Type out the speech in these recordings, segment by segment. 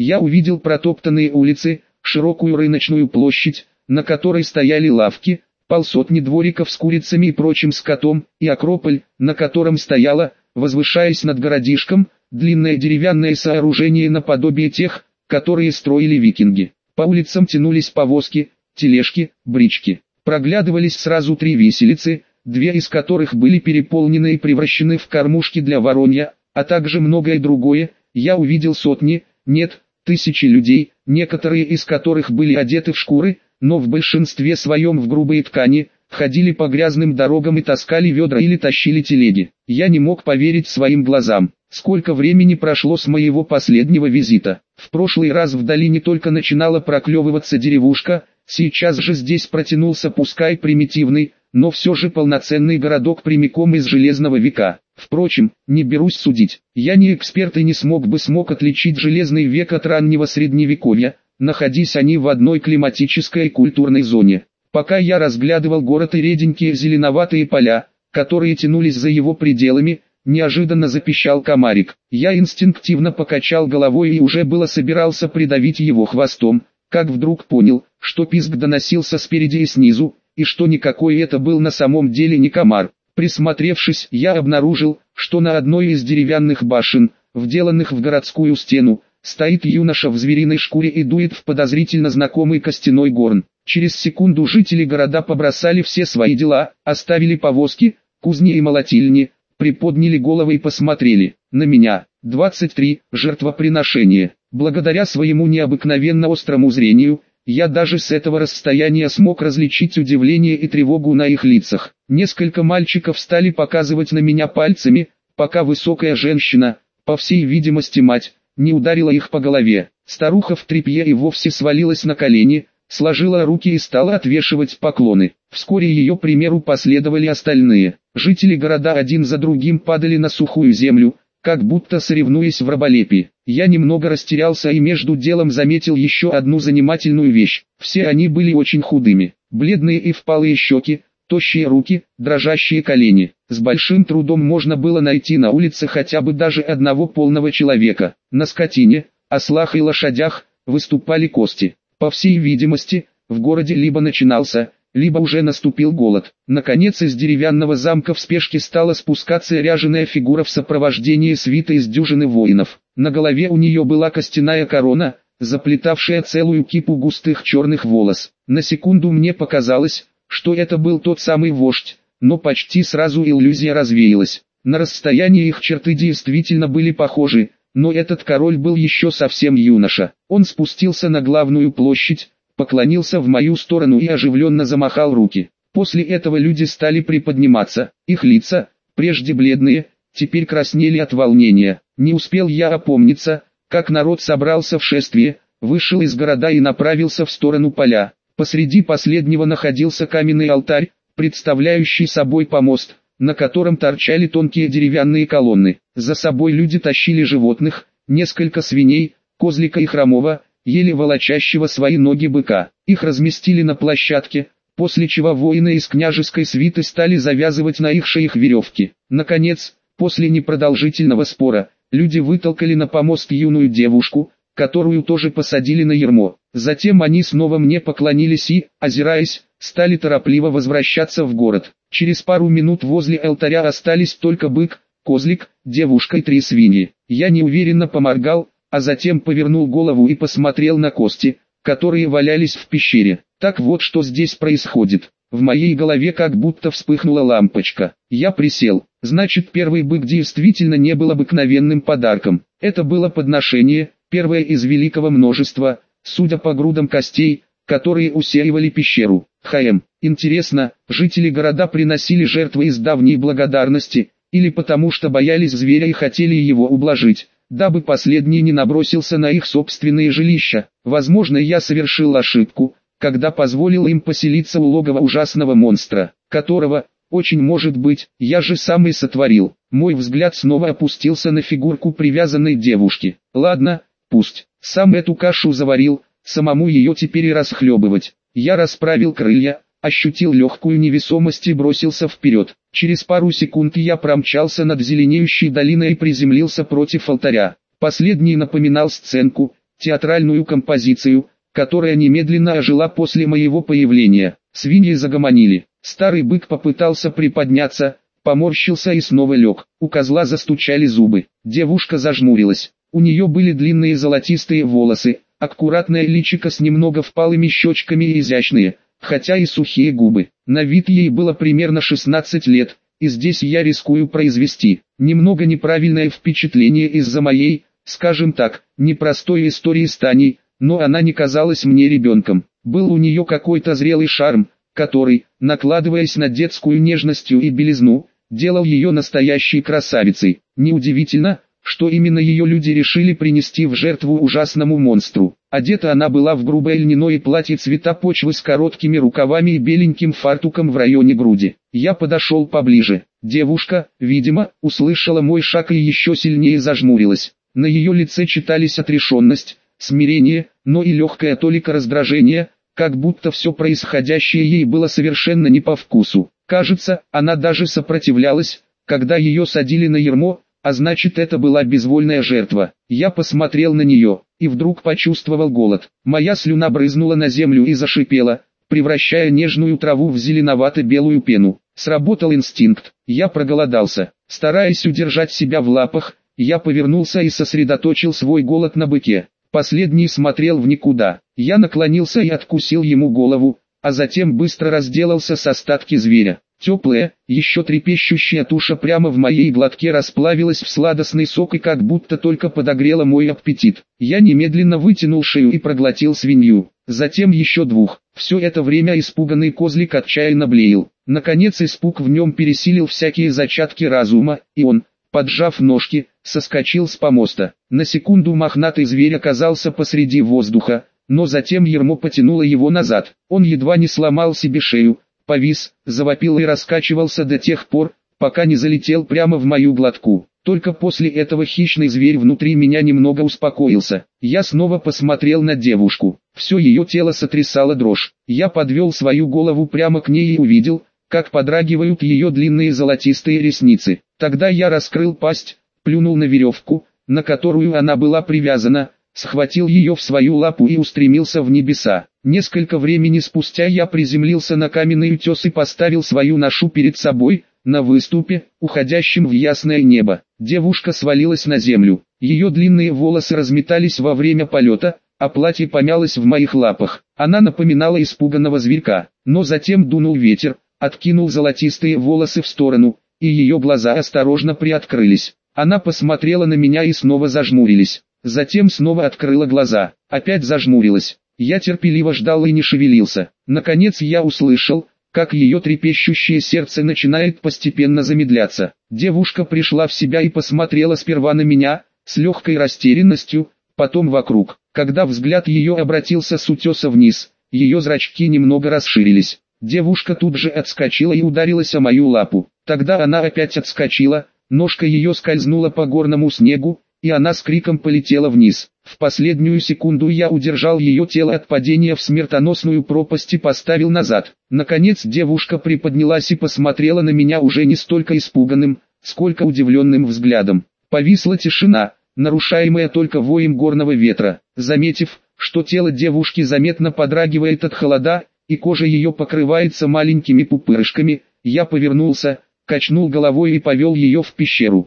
Я увидел протоптанные улицы, широкую рыночную площадь, на которой стояли лавки, полсотни двориков с курицами и прочим скотом, и Акрополь, на котором стояло, возвышаясь над городишком, длинное деревянное сооружение наподобие тех, которые строили викинги. По улицам тянулись повозки, тележки, брички. Проглядывались сразу 3 виселицы, 2 из которых были переполнены и превращены в кормушки для воронья, а также многое другое. Я увидел сотни, нет, тысячи людей, некоторые из которых были одеты в шкуры, но в большинстве своем в грубые ткани, ходили по грязным дорогам и таскали ведра или тащили телеги. Я не мог поверить своим глазам. Сколько времени прошло с моего последнего визита. В прошлый раз в долине только начинала проклевываться деревушка, сейчас же здесь протянулся пускай примитивный, но все же полноценный городок прямиком из Железного века. Впрочем, не берусь судить. Я не эксперт и не смог отличить Железный век от раннего Средневековья, находясь они в одной климатической и культурной зоне. Пока я разглядывал город и реденькие зеленоватые поля, которые тянулись за его пределами, неожиданно запищал комарик. Я инстинктивно покачал головой и уже было собирался придавить его хвостом, как вдруг понял, что писк доносился спереди и снизу, и что никакой это был на самом деле не комар. Присмотревшись, я обнаружил, что на одной из деревянных башен, вделанных в городскую стену, стоит юноша в звериной шкуре и дует в подозрительно знакомый костяной горн. Через секунду жители города побросали все свои дела, оставили повозки, кузни и молотильни, приподняли головы и посмотрели на меня. 23. Жертвоприношение. Благодаря своему необыкновенно острому зрению, я даже с этого расстояния смог различить удивление и тревогу на их лицах. Несколько мальчиков стали показывать на меня пальцами, пока высокая женщина, по всей видимости мать, не ударила их по голове. Старуха в тряпье и вовсе свалилась на колени, сложила руки и стала отвешивать поклоны. Вскоре ее примеру последовали остальные. Жители города один за другим падали на сухую землю, как будто соревнуясь в раболепии. Я немного растерялся и между делом заметил еще одну занимательную вещь. Все они были очень худыми, бледные и впалые щеки, тощие руки, дрожащие колени. С большим трудом можно было найти на улице хотя бы даже одного полного человека. На скотине, ослах и лошадях, выступали кости. По всей видимости, в городе либо начинался, либо уже наступил голод. Наконец из деревянного замка в спешке стала спускаться ряженая фигура в сопровождении свиты из дюжины воинов. На голове у нее была костяная корона, заплетавшая целую кипу густых черных волос. На секунду мне показалось, что это был тот самый вождь, но почти сразу иллюзия развеялась. На расстоянии их черты действительно были похожи, но этот король был еще совсем юноша. Он спустился на главную площадь, поклонился в мою сторону и оживленно замахал руки. После этого люди стали приподниматься, их лица, прежде бледные, теперь краснели от волнения. Не успел я опомниться, как народ собрался в шествие, вышел из города и направился в сторону поля. Посреди последнего находился каменный алтарь, представляющий собой помост, на котором торчали тонкие деревянные колонны. За собой люди тащили животных, несколько свиней, козлика и хромого, еле волочащего свои ноги быка. Их разместили на площадке, после чего воины из княжеской свиты стали завязывать на их шеях веревки. Наконец, после непродолжительного спора, люди вытолкали на помост юную девушку, которую тоже посадили на ярмо. Затем они снова мне поклонились и, озираясь, стали торопливо возвращаться в город. Через пару минут возле алтаря остались только бык, козлик, девушка и 3 свиньи. Я неуверенно поморгал, а затем повернул голову и посмотрел на кости, которые валялись в пещере. Так вот что здесь происходит. В моей голове как будто вспыхнула лампочка. Я присел. Значит, первый бык действительно не был обыкновенным подарком. Это было подношение, первое из великого множества, судя по грудам костей, которые усеивали пещеру. Интересно, жители города приносили жертвы из давней благодарности, или потому что боялись зверя и хотели его ублажить, дабы последний не набросился на их собственные жилища. Возможно, я совершил ошибку, когда позволил им поселиться у логова ужасного монстра, которого, очень может быть, я же сам и сотворил. Мой взгляд снова опустился на фигурку привязанной девушки. Ладно, пусть. Сам эту кашу заварил, самому ее теперь и расхлебывать. Я расправил крылья, ощутил легкую невесомость и бросился вперед. Через пару секунд я промчался над зеленеющей долиной и приземлился против алтаря. Последний напоминал сценку, театральную композицию, которая немедленно ожила после моего появления. Свиньи загомонили. Старый бык попытался приподняться, поморщился и снова лег. У козла застучали зубы. Девушка зажмурилась. У нее были длинные золотистые волосы, аккуратное личико с немного впалыми щечками и изящные, хотя и сухие губы. На вид ей было примерно 16 лет, и здесь я рискую произвести немного неправильное впечатление из-за моей, скажем так, непростой истории с Таней, но она не казалась мне ребенком. Был у нее какой-то зрелый шарм, который, накладываясь на детскую нежность и белизну, делал ее настоящей красавицей. Неудивительно, что именно ее люди решили принести в жертву ужасному монстру. Одета она была в грубое льняное платье цвета почвы с короткими рукавами и беленьким фартуком в районе груди. Я подошел поближе. Девушка, видимо, услышала мой шаг и еще сильнее зажмурилась. На ее лице читались отрешенность, смирение, но и легкое толика раздражения, как будто все происходящее ей было совершенно не по вкусу. Кажется, она даже сопротивлялась, когда ее садили на ярмо, а значит, это была безвольная жертва. Я посмотрел на нее, и вдруг почувствовал голод. Моя слюна брызнула на землю и зашипела, превращая нежную траву в зеленовато-белую пену. Сработал инстинкт. Я проголодался. Стараясь удержать себя в лапах, я повернулся и сосредоточил свой голод на быке. Последний смотрел в никуда. Я наклонился и откусил ему голову, а затем быстро разделался с остатки зверя. Теплая, еще трепещущая туша прямо в моей глотке расплавилась в сладостный сок и как будто только подогрела мой аппетит. Я немедленно вытянул шею и проглотил свинью, затем еще двух. Все это время испуганный козлик отчаянно блеял. Наконец испуг в нем пересилил всякие зачатки разума, и он, поджав ножки, соскочил с помоста. На секунду мохнатый зверь оказался посреди воздуха, но затем ярмо потянуло его назад. Он едва не сломал себе шею, повис, завопил и раскачивался до тех пор, пока не залетел прямо в мою глотку. Только после этого хищный зверь внутри меня немного успокоился. Я снова посмотрел на девушку. Все ее тело сотрясало дрожь. Я подвел свою голову прямо к ней и увидел, как подрагивают ее длинные золотистые ресницы. Тогда я раскрыл пасть, плюнул на веревку, на которую она была привязана, схватил ее в свою лапу и устремился в небеса. Несколько времени спустя я приземлился на каменный утес и поставил свою ношу перед собой, на выступе, уходящем в ясное небо. Девушка свалилась на землю. Ее длинные волосы разметались во время полета, а платье помялось в моих лапах. Она напоминала испуганного зверька, но затем дунул ветер, откинул золотистые волосы в сторону, и ее глаза осторожно приоткрылись. Она посмотрела на меня и снова зажмурились. Затем снова открыла глаза, опять зажмурилась. Я терпеливо ждал и не шевелился. Наконец я услышал, как ее трепещущее сердце начинает постепенно замедляться. Девушка пришла в себя и посмотрела сперва на меня, с легкой растерянностью, потом вокруг. Когда взгляд ее обратился с утеса вниз, ее зрачки немного расширились. Девушка тут же отскочила и ударилась о мою лапу. Тогда она опять отскочила, ножка ее скользнула по горному снегу, и она с криком полетела вниз. В последнюю секунду я удержал ее тело от падения в смертоносную пропасть и поставил назад. Наконец девушка приподнялась и посмотрела на меня уже не столько испуганным, сколько удивленным взглядом. Повисла тишина, нарушаемая только воем горного ветра. Заметив, что тело девушки заметно подрагивает от холода, и кожа ее покрывается маленькими пупырышками, я повернулся, качнул головой и повел ее в пещеру.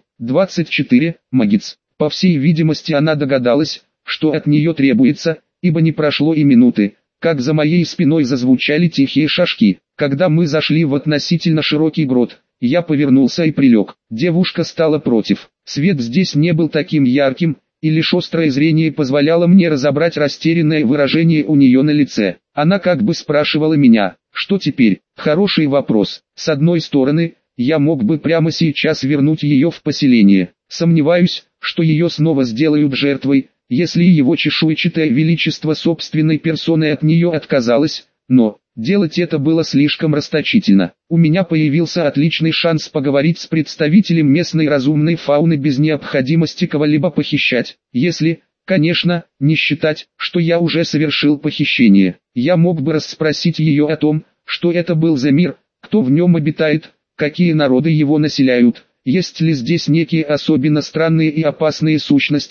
24. Магиц. По всей видимости она догадалась, что от нее требуется, ибо не прошло и минуты, как за моей спиной зазвучали тихие шажки. Когда мы зашли в относительно широкий грот, я повернулся и прилег. Девушка стала против. Свет здесь не был таким ярким, и лишь острое зрение позволяло мне разобрать растерянное выражение у нее на лице. Она как бы спрашивала меня, что теперь? Хороший вопрос. С одной стороны, я мог бы прямо сейчас вернуть ее в поселение. Сомневаюсь, что ее снова сделают жертвой, если его чешуйчатое величество собственной персоной от нее отказалось, но делать это было слишком расточительно. У меня появился отличный шанс поговорить с представителем местной разумной фауны без необходимости кого-либо похищать, если, конечно, не считать, что я уже совершил похищение. Я мог бы расспросить ее о том, что это был за мир, кто в нем обитает, какие народы его населяют. Есть ли здесь некие особенно странные и опасные сущности,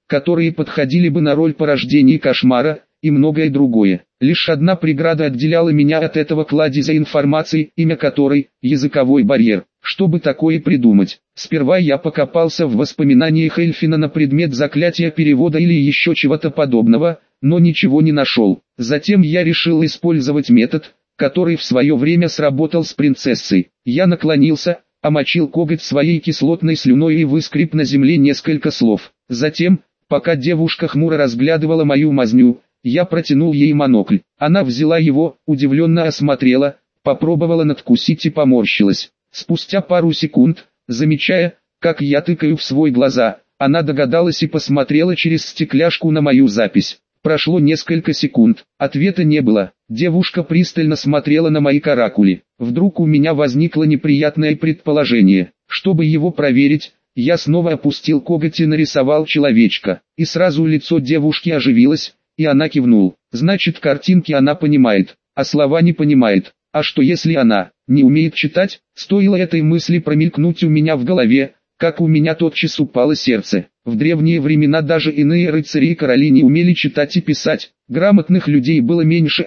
которые подходили бы на роль порождений кошмара, и многое другое. Лишь одна преграда отделяла меня от этого кладезя информации, имя которой – языковой барьер. Чтобы такое придумать, сперва я покопался в воспоминаниях Эльфина на предмет заклятия перевода или еще чего-то подобного, но ничего не нашел. Затем я решил использовать метод, который в свое время сработал с принцессой. Я наклонился, омочил коготь своей кислотной слюной и выскреб на земле несколько слов. Затем, пока девушка хмуро разглядывала мою мазню, я протянул ей монокль. Она взяла его, удивленно осмотрела, попробовала надкусить и поморщилась. Спустя пару секунд, замечая, как я тыкаю в свои глаза, она догадалась и посмотрела через стекляшку на мою запись. Прошло несколько секунд, ответа не было. Девушка пристально смотрела на мои каракули. Вдруг у меня возникло неприятное предположение. Чтобы его проверить, я снова опустил коготь и нарисовал человечка. И сразу лицо девушки оживилось, и она кивнула. Значит, картинки она понимает, а слова не понимает. А что если она не умеет читать? Стоило этой мысли промелькнуть у меня в голове, как у меня тотчас упало сердце. В древние времена даже иные рыцари и короли не умели читать и писать. Грамотных людей было меньше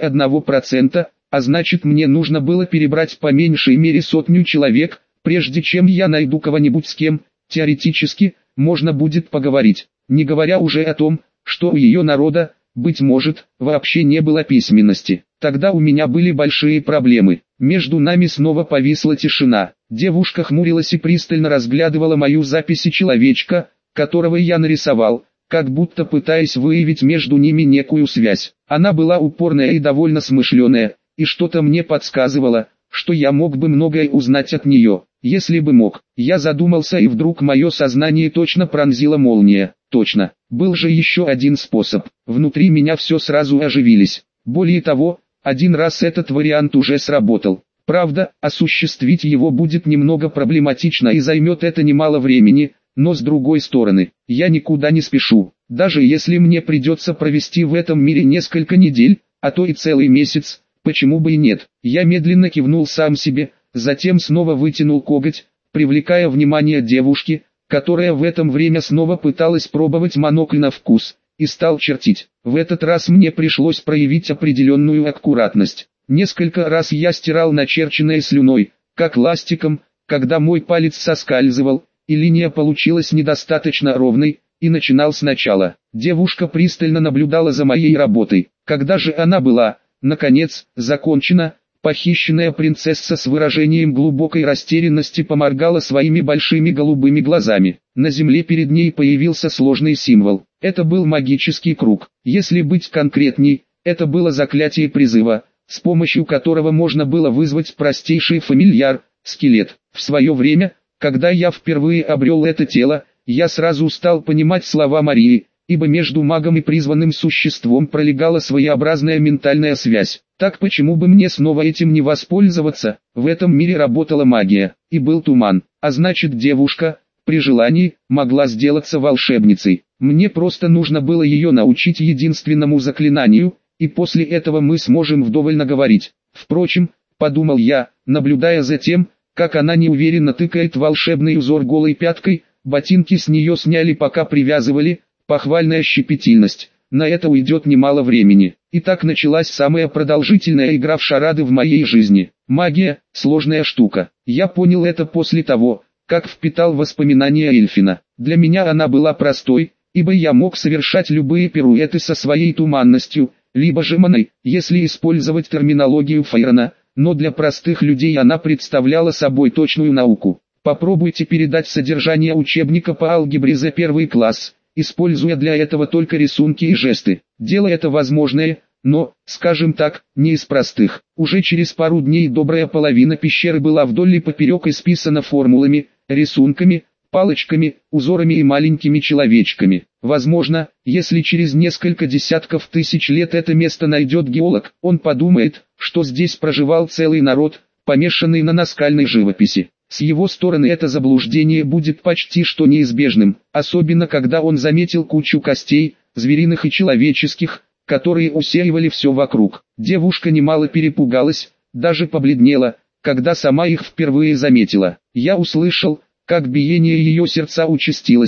1%, а значит мне нужно было перебрать по меньшей мере 100 человек, прежде чем я найду кого-нибудь, с кем, теоретически, можно будет поговорить. Не говоря уже о том, что у ее народа, быть может, вообще не было письменности. Тогда у меня были большие проблемы. Между нами снова повисла тишина. Девушка хмурилась и пристально разглядывала мою запись и человечка, которого я нарисовал, как будто пытаясь выявить между ними некую связь. Она была упорная и довольно смышленая, и что-то мне подсказывало, что я мог бы многое узнать от нее, если бы мог. Я задумался, и вдруг мое сознание точно пронзила молния. Точно, был же еще один способ. Внутри меня все сразу оживились. Более того, один раз этот вариант уже сработал. Правда, осуществить его будет немного проблематично и займет это немало времени, но с другой стороны, я никуда не спешу. Даже если мне придется провести в этом мире несколько недель, а то и целый месяц, почему бы и нет. Я медленно кивнул сам себе, затем снова вытянул коготь, привлекая внимание девушки, которая в это время снова пыталась пробовать монокль на вкус, и стал чертить. В этот раз мне пришлось проявить определенную аккуратность. Несколько раз я стирал начерченное слюной, как ластиком, когда мой палец соскальзывал, и линия получилась недостаточно ровной, и начинал сначала. Девушка пристально наблюдала за моей работой. Когда же она была, наконец, закончена, похищенная принцесса с выражением глубокой растерянности поморгала своими большими голубыми глазами. На земле перед ней появился сложный символ. Это был магический круг. Если быть конкретней, это было заклятие призыва, с помощью которого можно было вызвать простейший фамильяр, скелет. В свое время, когда я впервые обрел это тело, я сразу стал понимать слова Марии, ибо между магом и призванным существом пролегала своеобразная ментальная связь. Так почему бы мне снова этим не воспользоваться? В этом мире работала магия, и был туман, а значит девушка, при желании, могла сделаться волшебницей. Мне просто нужно было ее научить единственному заклинанию, и после этого мы сможем вдоволь наговорить. Впрочем, подумал я, наблюдая за тем, как она неуверенно тыкает волшебный узор голой пяткой, ботинки с нее сняли, пока привязывали, похвальная щепетильность. На это уйдет немало времени. И так началась самая продолжительная игра в шарады в моей жизни. Магия – сложная штука. Я понял это после того, как впитал воспоминания Эльфина. Для меня она была простой, ибо я мог совершать любые пируэты со своей туманностью, либо же маной, если использовать терминологию Фейрона, но для простых людей она представляла собой точную науку. Попробуйте передать содержание учебника по алгебре за первый класс, используя для этого только рисунки и жесты. Дело это возможное, но, скажем так, не из простых. Уже через пару дней добрая половина пещеры была вдоль и поперек исписана формулами, рисунками, палочками, узорами и маленькими человечками. Возможно, если через несколько десятков тысяч лет это место найдет геолог, он подумает, что здесь проживал целый народ, помешанный на наскальной живописи. С его стороны это заблуждение будет почти что неизбежным, особенно когда он заметил кучу костей, звериных и человеческих, которые усеивали все вокруг. Девушка немало перепугалась, даже побледнела, когда сама их впервые заметила. Я услышал, как биение ее сердца участилось,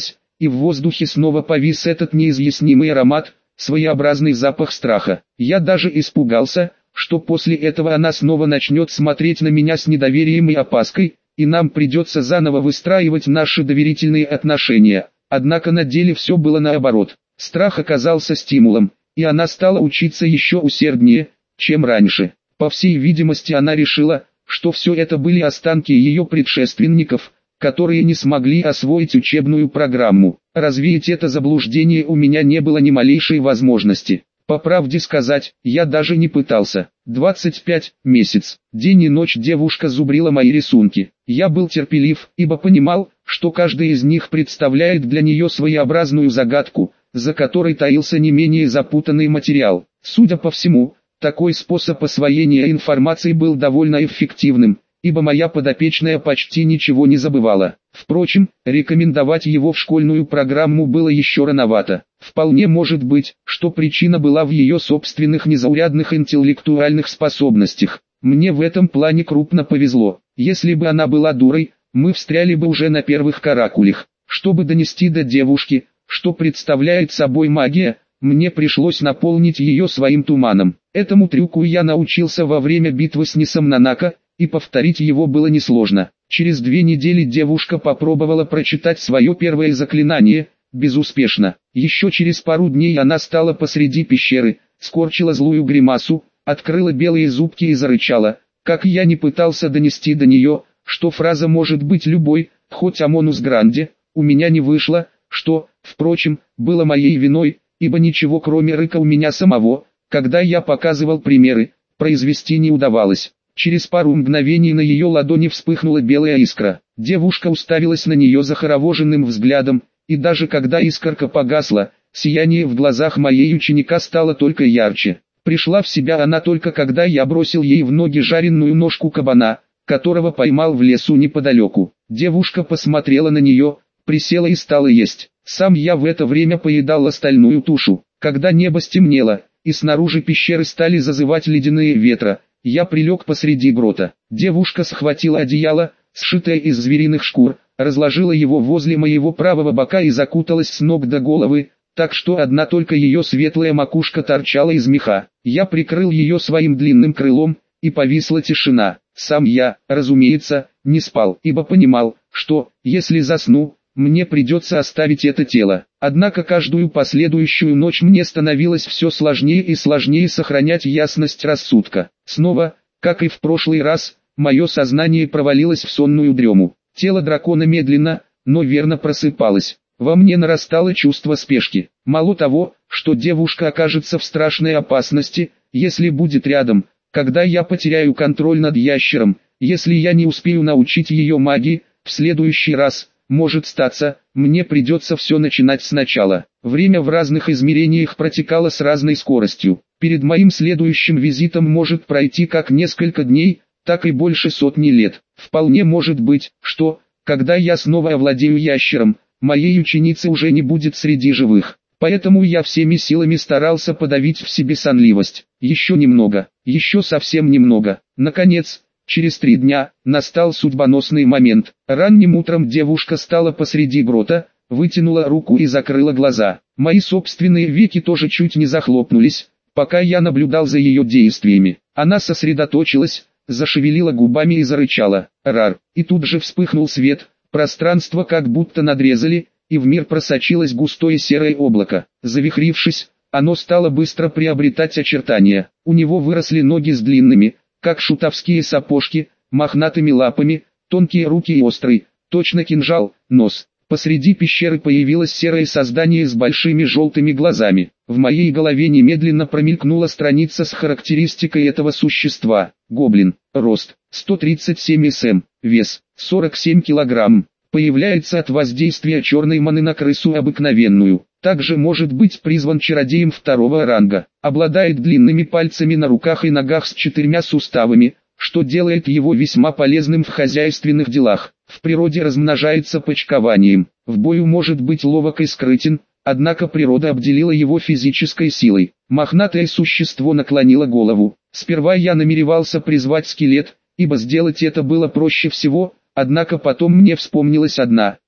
и в воздухе снова повис этот неизъяснимый аромат, своеобразный запах страха. Я даже испугался, что после этого она снова начнет смотреть на меня с недоверием и опаской, и нам придется заново выстраивать наши доверительные отношения. Однако на деле все было наоборот. Страх оказался стимулом, и она стала учиться еще усерднее, чем раньше. По всей видимости, она решила, что все это были останки ее предшественников, которые не смогли освоить учебную программу. Развеять это заблуждение у меня не было ни малейшей возможности. По правде сказать, я даже не пытался. 25 месяц. День и ночь девушка зубрила мои рисунки. Я был терпелив, ибо понимал, что каждый из них представляет для нее своеобразную загадку, за которой таился не менее запутанный материал. Судя по всему, такой способ освоения информации был довольно эффективным, ибо моя подопечная почти ничего не забывала. Впрочем, рекомендовать его в школьную программу было еще рановато. Вполне может быть, что причина была в ее собственных незаурядных интеллектуальных способностях. Мне в этом плане крупно повезло. Если бы она была дурой, мы встряли бы уже на первых каракулях. Чтобы донести до девушки, что представляет собой магия, мне пришлось наполнить ее своим туманом. Этому трюку я научился во время битвы с Нисом Нанака, и повторить его было несложно. Через 2 недели девушка попробовала прочитать свое первое заклинание, безуспешно. Еще через пару дней она стала посреди пещеры, скорчила злую гримасу, открыла белые зубки и зарычала. Как я не пытался донести до нее, что фраза может быть любой, хоть Амонус Гранде, у меня не вышло, что, впрочем, было моей виной, ибо ничего кроме рыка у меня самого, когда я показывал примеры, произвести не удавалось. Через пару мгновений на ее ладони вспыхнула белая искра. Девушка уставилась на нее захоровоженным взглядом, и даже когда искорка погасла, сияние в глазах моей ученика стало только ярче. Пришла в себя она только когда я бросил ей в ноги жареную ножку кабана, которого поймал в лесу неподалеку. Девушка посмотрела на нее, присела и стала есть. Сам я в это время поедал остальную тушу. Когда небо стемнело, и снаружи пещеры стали зазывать ледяные ветра, я прилег посреди грота. Девушка схватила одеяло, сшитое из звериных шкур, разложила его возле моего правого бока и закуталась с ног до головы, так что одна только ее светлая макушка торчала из меха. Я прикрыл ее своим длинным крылом, и повисла тишина. Сам я, разумеется, не спал, ибо понимал, что, если засну, мне придется оставить это тело. Однако каждую последующую ночь мне становилось все сложнее и сложнее сохранять ясность рассудка. Снова, как и в прошлый раз, мое сознание провалилось в сонную дрему. Тело дракона медленно, но верно просыпалось. Во мне нарастало чувство спешки. Мало того, что девушка окажется в страшной опасности, если будет рядом, когда я потеряю контроль над ящером, если я не успею научить ее магии, в следующий раз, может статься, мне придется все начинать сначала. Время в разных измерениях протекало с разной скоростью. Перед моим следующим визитом может пройти как несколько дней, так и больше сотни лет. Вполне может быть, что, когда я снова овладею ящером, моей ученицы уже не будет среди живых. Поэтому я всеми силами старался подавить в себе сонливость. Еще немного, еще совсем немного. Наконец, через 3 дня, настал судьбоносный момент. Ранним утром девушка стала посреди грота, вытянула руку и закрыла глаза. Мои собственные веки тоже чуть не захлопнулись, пока я наблюдал за ее действиями. Она сосредоточилась, зашевелила губами и зарычала. Рар. И тут же вспыхнул свет, пространство как будто надрезали, и в мир просочилось густое серое облако. Завихрившись, оно стало быстро приобретать очертания. У него выросли ноги с длинными, как шутовские сапожки, мохнатыми лапами, тонкие руки и острый, точно кинжал, нос. Посреди пещеры появилось серое создание с большими желтыми глазами. В моей голове немедленно промелькнула страница с характеристикой этого существа. Гоблин. Рост. 137 см. Вес. 47 кг. Появляется от воздействия черной маны на крысу обыкновенную. Также может быть призван чародеем 2-го ранга. Обладает длинными пальцами на руках и ногах с 4 суставами, что делает его весьма полезным в хозяйственных делах. В природе размножается почкованием. В бою может быть ловок и скрытен, однако природа обделила его физической силой. Мохнатое существо наклонило голову. Сперва я намеревался призвать скелет, ибо сделать это было проще всего, однако потом мне вспомнилась одна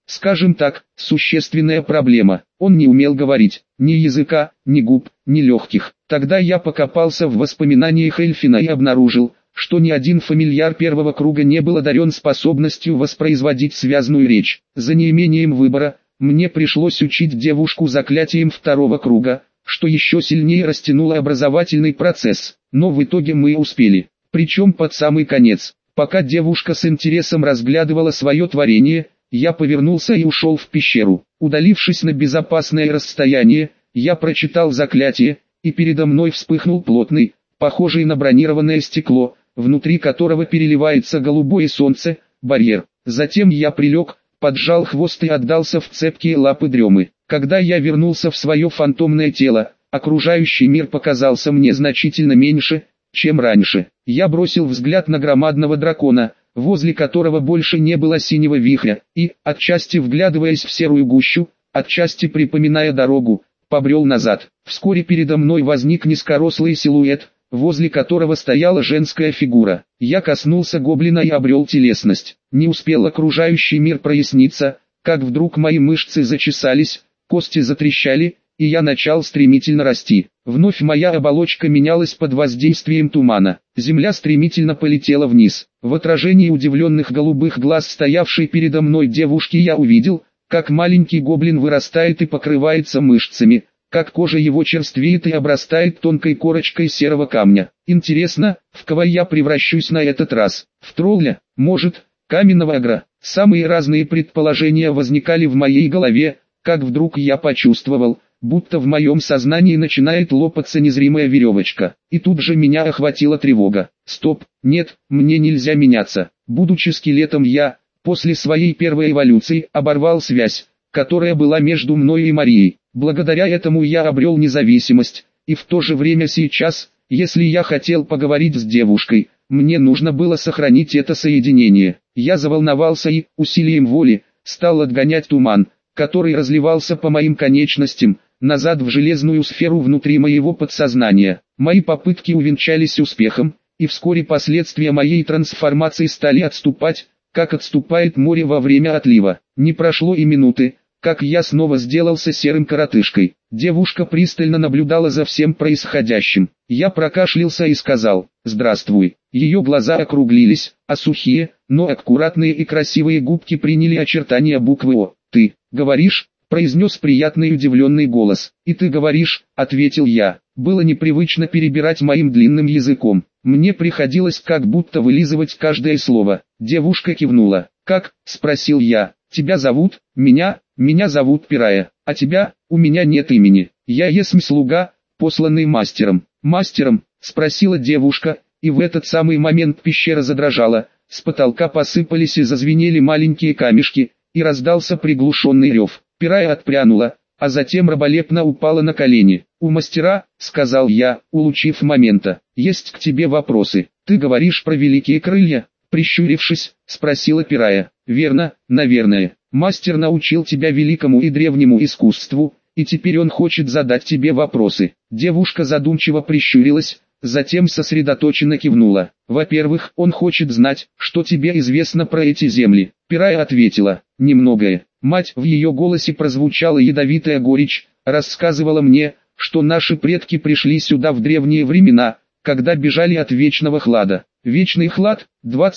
скажем так, существенная проблема. Он не умел говорить, ни языка, ни губ, ни легких. Тогда я покопался в воспоминаниях Эльфина и обнаружил, что ни один фамильяр первого круга не был одарен способностью воспроизводить связную речь. За неимением выбора, мне пришлось учить девушку заклятием второго круга, что еще сильнее растянуло образовательный процесс, но в итоге мы успели. Причем под самый конец. Пока девушка с интересом разглядывала свое творение, я повернулся и ушел в пещеру. Удалившись на безопасное расстояние, я прочитал заклятие, и передо мной вспыхнул плотный, похожий на бронированное стекло, внутри которого переливается голубое солнце, барьер. Затем я прилег, поджал хвост и отдался в цепкие лапы дремы. Когда я вернулся в свое фантомное тело, окружающий мир показался мне значительно меньше, чем раньше. Я бросил взгляд на громадного дракона, возле которого больше не было синего вихря, и, отчасти вглядываясь в серую гущу, отчасти припоминая дорогу, побрел назад. Вскоре передо мной возник низкорослый силуэт, возле которого стояла женская фигура. Я коснулся гоблина и обрел телесность. Не успел окружающий мир проясниться, как вдруг мои мышцы зачесались, кости затрещали, и я начал стремительно расти. Вновь моя оболочка менялась под воздействием тумана. Земля стремительно полетела вниз. В отражении удивленных голубых глаз стоявшей передо мной девушки я увидел, как маленький гоблин вырастает и покрывается мышцами, как кожа его черствеет и обрастает тонкой корочкой серого камня. Интересно, в кого я превращусь на этот раз? В тролля? Может, каменного огра? Самые разные предположения возникали в моей голове, как вдруг я почувствовал, будто в моем сознании начинает лопаться незримая веревочка. И тут же меня охватила тревога. Стоп, нет, мне нельзя меняться. Будучи скелетом я, после своей первой эволюции, оборвал связь, которая была между мной и Марией. Благодаря этому я обрел независимость, и в то же время сейчас, если я хотел поговорить с девушкой, мне нужно было сохранить это соединение. Я заволновался и, усилием воли, стал отгонять туман, который разливался по моим конечностям, назад в железную сферу внутри моего подсознания. Мои попытки увенчались успехом, и вскоре последствия моей трансформации стали отступать, как отступает море во время отлива. Не прошло и минуты, как я снова сделался серым коротышкой. Девушка пристально наблюдала за всем происходящим. Я прокашлялся и сказал: «Здравствуй». Ее глаза округлились, а сухие, но аккуратные и красивые губки приняли очертания буквы «О». «Ты говоришь?» — произнес приятный удивленный голос. «И ты говоришь?» — ответил я. Было непривычно перебирать моим длинным языком. Мне приходилось как будто вылизывать каждое слово. Девушка кивнула. «Как?» — спросил я. «Тебя зовут?» «Меня? Меня зовут Пирая. А тебя?» «У меня нет имени. Я есмь слуга, посланный мастером». «Мастером?» — спросила девушка, и в этот самый момент пещера задрожала, с потолка посыпались и зазвенели маленькие камешки, и раздался приглушенный рев. Пирая отпрянула, а затем раболепно упала на колени. «У мастера», — сказал я, улучив момента, — «есть к тебе вопросы». «Ты говоришь про великие крылья?» — прищурившись, спросила Пирая. «Верно, наверное. Мастер научил тебя великому и древнему искусству, и теперь он хочет задать тебе вопросы». Девушка задумчиво прищурилась, затем сосредоточенно кивнула. «Во-первых, он хочет знать, что тебе известно про эти земли». Пирая ответила: «Немногое». Мать, в ее голосе прозвучала ядовитая горечь, рассказывала мне, что наши предки пришли сюда в древние времена, когда бежали от вечного хлада. Вечный хлад,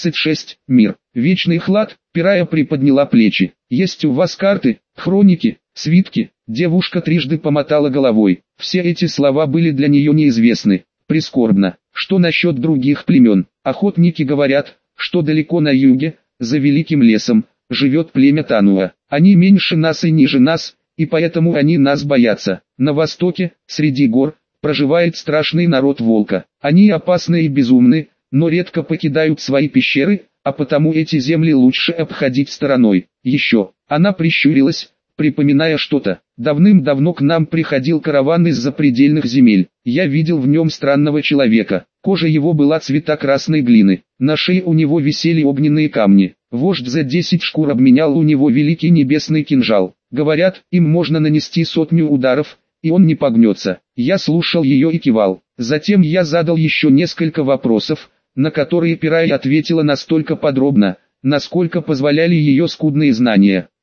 26, мир. Вечный хлад, Пирая приподняла плечи. Есть у вас карты, хроники, свитки? Девушка трижды помотала головой. Все эти слова были для нее неизвестны. Прискорбно. Что насчет других племен? Охотники говорят, что далеко на юге, за великим лесом, живет племя Тануа. Они меньше нас и ниже нас, и поэтому они нас боятся. На востоке, среди гор, проживает страшный народ волка. Они опасны и безумны, но редко покидают свои пещеры, а потому эти земли лучше обходить стороной. Еще, она прищурилась, припоминая что-то. Давным-давно к нам приходил караван из запредельных земель. Я видел в нем странного человека. Кожа его была цвета красной глины. На шее у него висели огненные камни. Вождь за 10 шкур обменял у него великий небесный кинжал. Говорят, им можно нанести 100 ударов, и он не погнется. Я слушал ее и кивал. Затем я задал еще несколько вопросов, на которые Пирая ответила настолько подробно, насколько позволяли ее скудные знания.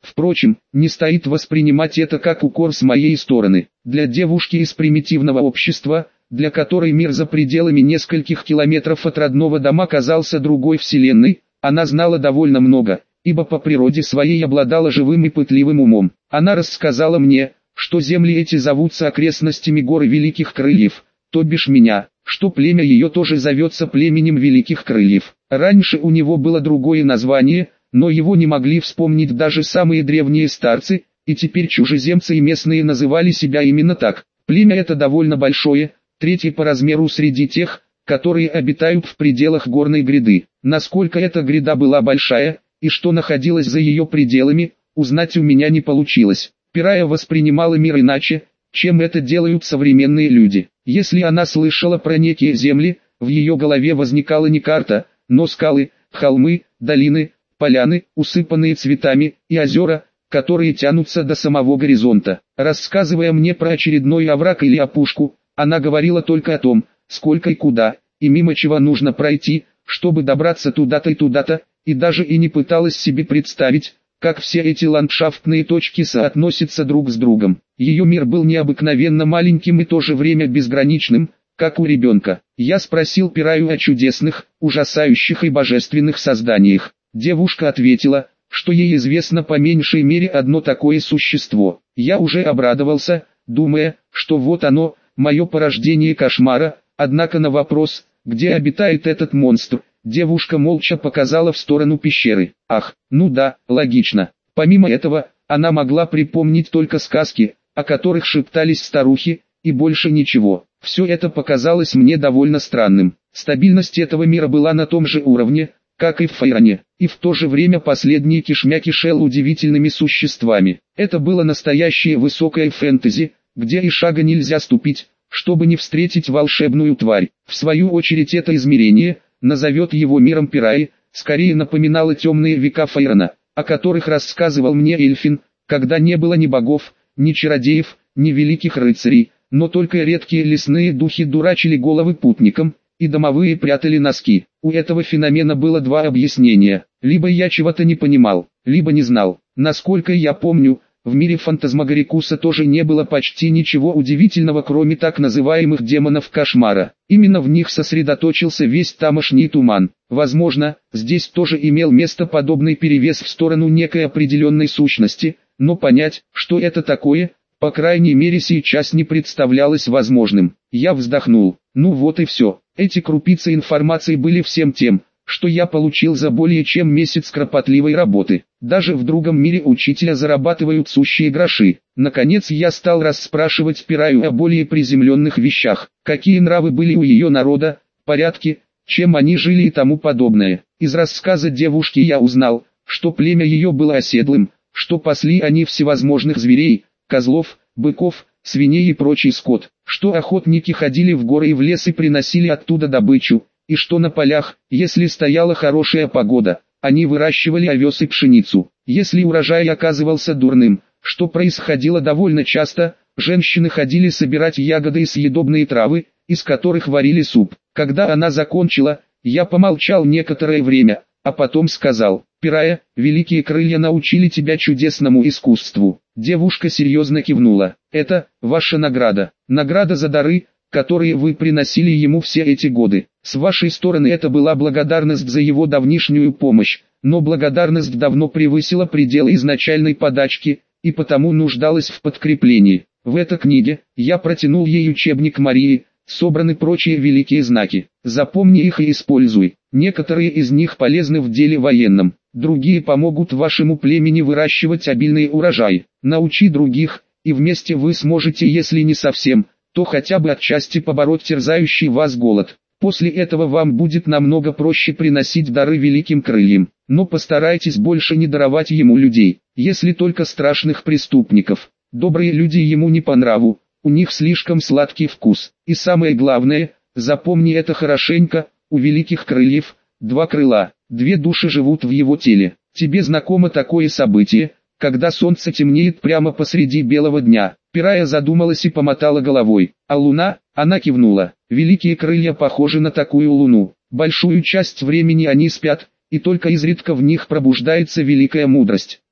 Впрочем, не стоит воспринимать это как укор с моей стороны. Для девушки из примитивного общества, для которой мир за пределами нескольких километров от родного дома казался другой вселенной, она знала довольно много, ибо по природе своей обладала живым и пытливым умом. Она рассказала мне, что земли эти зовутся окрестностями горы Великих Крыльев, то бишь меня, что племя ее тоже зовется племенем Великих Крыльев. Раньше у него было другое название, но его не могли вспомнить даже самые древние старцы, и теперь чужеземцы и местные называли себя именно так. Племя это довольно большое, третье по размеру среди тех, которые обитают в пределах горной гряды. Насколько эта гряда была большая, и что находилось за ее пределами, узнать у меня не получилось. Пирая воспринимала мир иначе, чем это делают современные люди. Если она слышала про некие земли, в ее голове возникала не карта, но скалы, холмы, долины, поляны, усыпанные цветами, и озера, которые тянутся до самого горизонта. Рассказывая мне про очередной овраг или опушку, она говорила только о том, сколько и куда, и мимо чего нужно пройти, чтобы добраться туда-то и туда-то, и даже и не пыталась себе представить, как все эти ландшафтные точки соотносятся друг с другом. Ее мир был необыкновенно маленьким и в то же время безграничным, как у ребенка. Я спросил Пираю о чудесных, ужасающих и божественных созданиях. Девушка ответила, что ей известно по меньшей мере одно такое существо. Я уже обрадовался, думая, что вот оно, мое порождение кошмара, однако на вопрос, где обитает этот монстр, девушка молча показала в сторону пещеры. Ах, ну да, логично. Помимо этого, она могла припомнить только сказки, о которых шептались старухи, и больше ничего. Все это показалось мне довольно странным. Стабильность этого мира была на том же уровне, как и в Фейроне, и в то же время последний кишмя кишел удивительными существами. Это было настоящее высокое фэнтези, где и шага нельзя ступить, чтобы не встретить волшебную тварь. В свою очередь это измерение, назовет его миром Пираи, скорее напоминало темные века Фейрона, о которых рассказывал мне Эльфин, когда не было ни богов, ни чародеев, ни великих рыцарей, но только редкие лесные духи дурачили головы путникам, и домовые прятали носки. У этого феномена было два объяснения: либо я чего-то не понимал, либо не знал. Насколько я помню, в мире фантасмагорикуса тоже не было почти ничего удивительного, кроме так называемых демонов кошмара. Именно в них сосредоточился весь тамошний туман. Возможно, здесь тоже имел место подобный перевес в сторону некой определенной сущности, но понять, что это такое, по крайней мере сейчас не представлялось возможным. Я вздохнул. Ну вот и все. Эти крупицы информации были всем тем, что я получил за более чем месяц кропотливой работы. Даже в другом мире учителя зарабатывают сущие гроши. Наконец я стал расспрашивать Пираю о более приземленных вещах. Какие нравы были у ее народа, порядки, чем они жили и тому подобное. Из рассказа девушки я узнал, что племя ее было оседлым, что пасли они всевозможных зверей, козлов, быков, свиней и прочий скот, что охотники ходили в горы и в лес и приносили оттуда добычу, и что на полях, если стояла хорошая погода, они выращивали овес и пшеницу. Если урожай оказывался дурным, что происходило довольно часто, женщины ходили собирать ягоды и съедобные травы, из которых варили суп. Когда она закончила, я помолчал некоторое время, а потом сказал: «Пирая, великие крылья научили тебя чудесному искусству». Девушка серьезно кивнула. «Это ваша награда. Награда за дары, которые вы приносили ему все эти годы. С вашей стороны это была благодарность за его давнишнюю помощь, но благодарность давно превысила пределы изначальной подачки, и потому нуждалась в подкреплении. В этой книге я протянул ей учебник Марии, собраны прочие великие знаки. Запомни их и используй. Некоторые из них полезны в деле военном, другие помогут вашему племени выращивать обильные урожаи. Научи других, и вместе вы сможете, если не совсем, то хотя бы отчасти побороть терзающий вас голод. После этого вам будет намного проще приносить дары великим крыльям. Но постарайтесь больше не даровать ему людей, если только страшных преступников. Добрые люди ему не по нраву, у них слишком сладкий вкус. И самое главное, запомни это хорошенько, у великих крыльев два крыла, две души живут в его теле. Тебе знакомо такое событие, когда солнце темнеет прямо посреди белого дня?» Пирая задумалась и помотала головой. «А луна?» Она кивнула. «Великие крылья похожи на такую луну. Большую часть времени они спят, и только изредка в них пробуждается великая мудрость.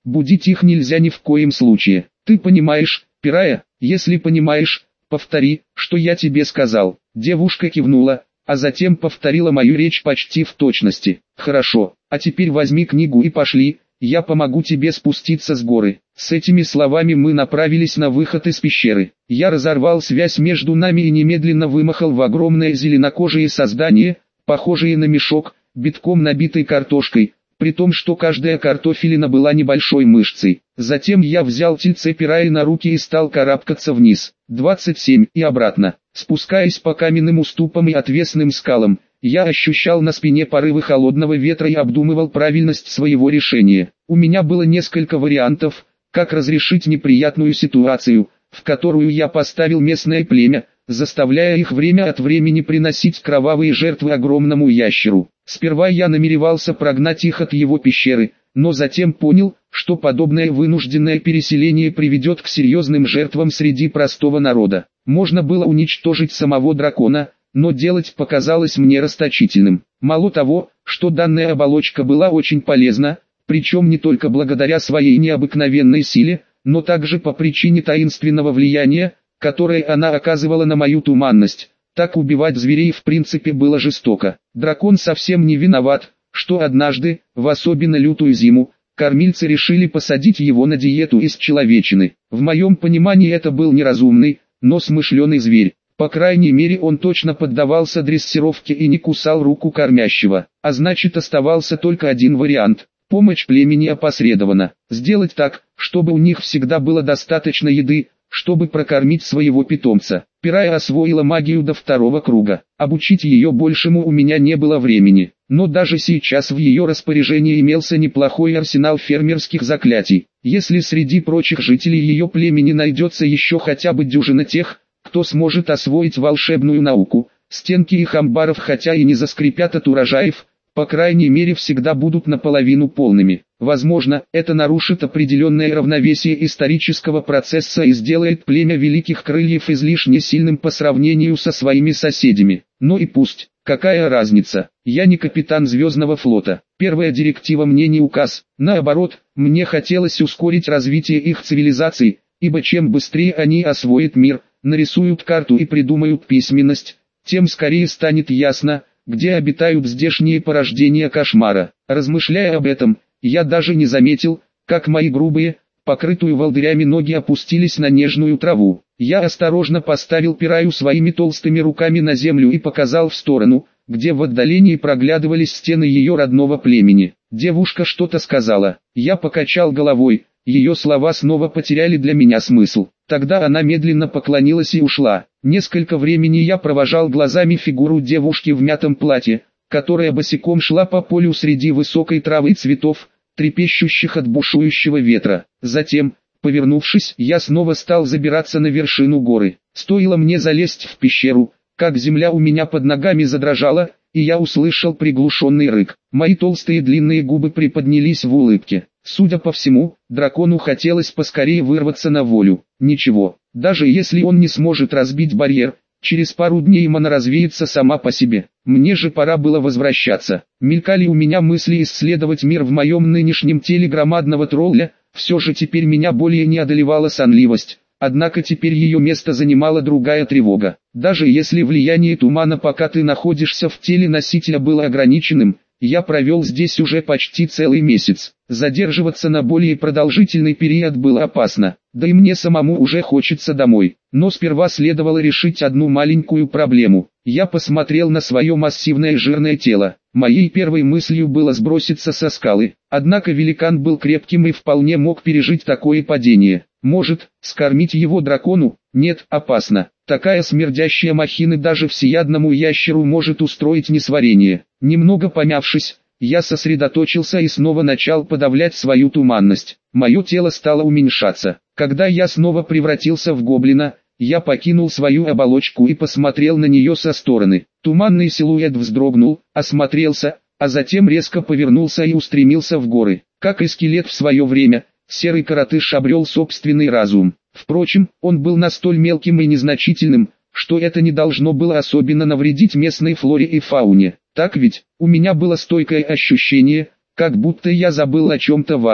будить их нельзя ни в коем случае. Ты понимаешь, Пирая? Если понимаешь, повтори, что я тебе сказал. Девушка кивнула, а затем повторила мою речь почти в точности. Хорошо, а теперь возьми книгу и пошли, я помогу тебе спуститься с горы. С этими словами мы направились на выход из пещеры. Я разорвал связь между нами и немедленно вымахал в огромное зеленокожее создание, похожее на мешок, битком набитый картошкой, при том, что каждая картофелина была небольшой мышцей. Затем я взял тельце Пираи на руки и стал карабкаться вниз, 27 и обратно. Спускаясь по каменным уступам и отвесным скалам, я ощущал на спине порывы холодного ветра и обдумывал правильность своего решения. У меня было несколько вариантов, как разрешить неприятную ситуацию, в которую я поставил местное племя, заставляя их время от времени приносить кровавые жертвы огромному ящеру. Сперва я намеревался прогнать их от его пещеры, но затем понял, что подобное вынужденное переселение приведет к серьезным жертвам среди простого народа. Можно было уничтожить самого дракона, но делать показалось мне расточительным. Мало того, что данная оболочка была очень полезна, причем не только благодаря своей необыкновенной силе, но также по причине таинственного влияния, которое она оказывала на мою туманность. Так убивать зверей в принципе было жестоко. Дракон совсем не виноват, что однажды, в особенно лютую зиму, кормильцы решили посадить его на диету из человечины. В моем понимании это был неразумный, но смышленый зверь. По крайней мере он точно поддавался дрессировке и не кусал руку кормящего. А значит оставался только один вариант – помощь племени опосредованно. Сделать так, чтобы у них всегда было достаточно еды, чтобы прокормить своего питомца. Пирая освоила магию до второго круга. Обучить ее большему у меня не было времени. Но даже сейчас в ее распоряжении имелся неплохой арсенал фермерских заклятий. Если среди прочих жителей ее племени найдется еще хотя бы дюжина тех, кто сможет освоить волшебную науку, стенки их амбаров хотя и не заскрипят от урожаев, по крайней мере всегда будут наполовину полными. Возможно, это нарушит определенное равновесие исторического процесса и сделает племя Великих Крыльев излишне сильным по сравнению со своими соседями. Но и пусть, какая разница, я не капитан Звездного флота. Первая директива мне не указ, наоборот, мне хотелось ускорить развитие их цивилизаций, ибо чем быстрее они освоят мир, нарисуют карту и придумают письменность, тем скорее станет ясно, где обитают здешние порождения кошмара. Размышляя об этом, я даже не заметил, как мои грубые, покрытую волдырями ноги опустились на нежную траву. Я осторожно поставил Пираю своими толстыми руками на землю и показал в сторону, где в отдалении проглядывались стены ее родного племени. Девушка что-то сказала. Я покачал головой, ее слова снова потеряли для меня смысл. Тогда она медленно поклонилась и ушла. Несколько времени я провожал глазами фигуру девушки в мятом платье, которая босиком шла по полю среди высокой травы и цветов, трепещущих от бушующего ветра. Затем, повернувшись, я снова стал забираться на вершину горы. Стоило мне залезть в пещеру, как земля у меня под ногами задрожала, и я услышал приглушенный рык. Мои толстые длинные губы приподнялись в улыбке. Судя по всему, дракону хотелось поскорее вырваться на волю. Ничего, даже если он не сможет разбить барьер, через пару дней мана развеется сама по себе. Мне же пора было возвращаться. Мелькали у меня мысли исследовать мир в моем нынешнем теле громадного тролля, все же теперь меня более не одолевала сонливость. Однако теперь ее место занимала другая тревога. Даже если влияние тумана, пока ты находишься в теле носителя, было ограниченным, я провел здесь уже почти целый месяц. Задерживаться на более продолжительный период было опасно, да и мне самому уже хочется домой. Но сперва следовало решить одну маленькую проблему. Я посмотрел на свое массивное жирное тело. Моей первой мыслью было сброситься со скалы. Однако великан был крепким и вполне мог пережить такое падение. Может, скормить его дракону? Нет, опасно. Такая смердящая махина даже всеядному ящеру может устроить несварение. Немного помявшись, я сосредоточился и снова начал подавлять свою туманность. Мое тело стало уменьшаться. Когда я снова превратился в гоблина, я покинул свою оболочку и посмотрел на нее со стороны. Туманный силуэт вздрогнул, осмотрелся, а затем резко повернулся и устремился в горы. Как и скелет в свое время, серый коротыш обрел собственный разум. Впрочем, он был настолько мелким и незначительным, что это не должно было особенно навредить местной флоре и фауне. Так ведь, у меня было стойкое ощущение, как будто я забыл о чем-то важном.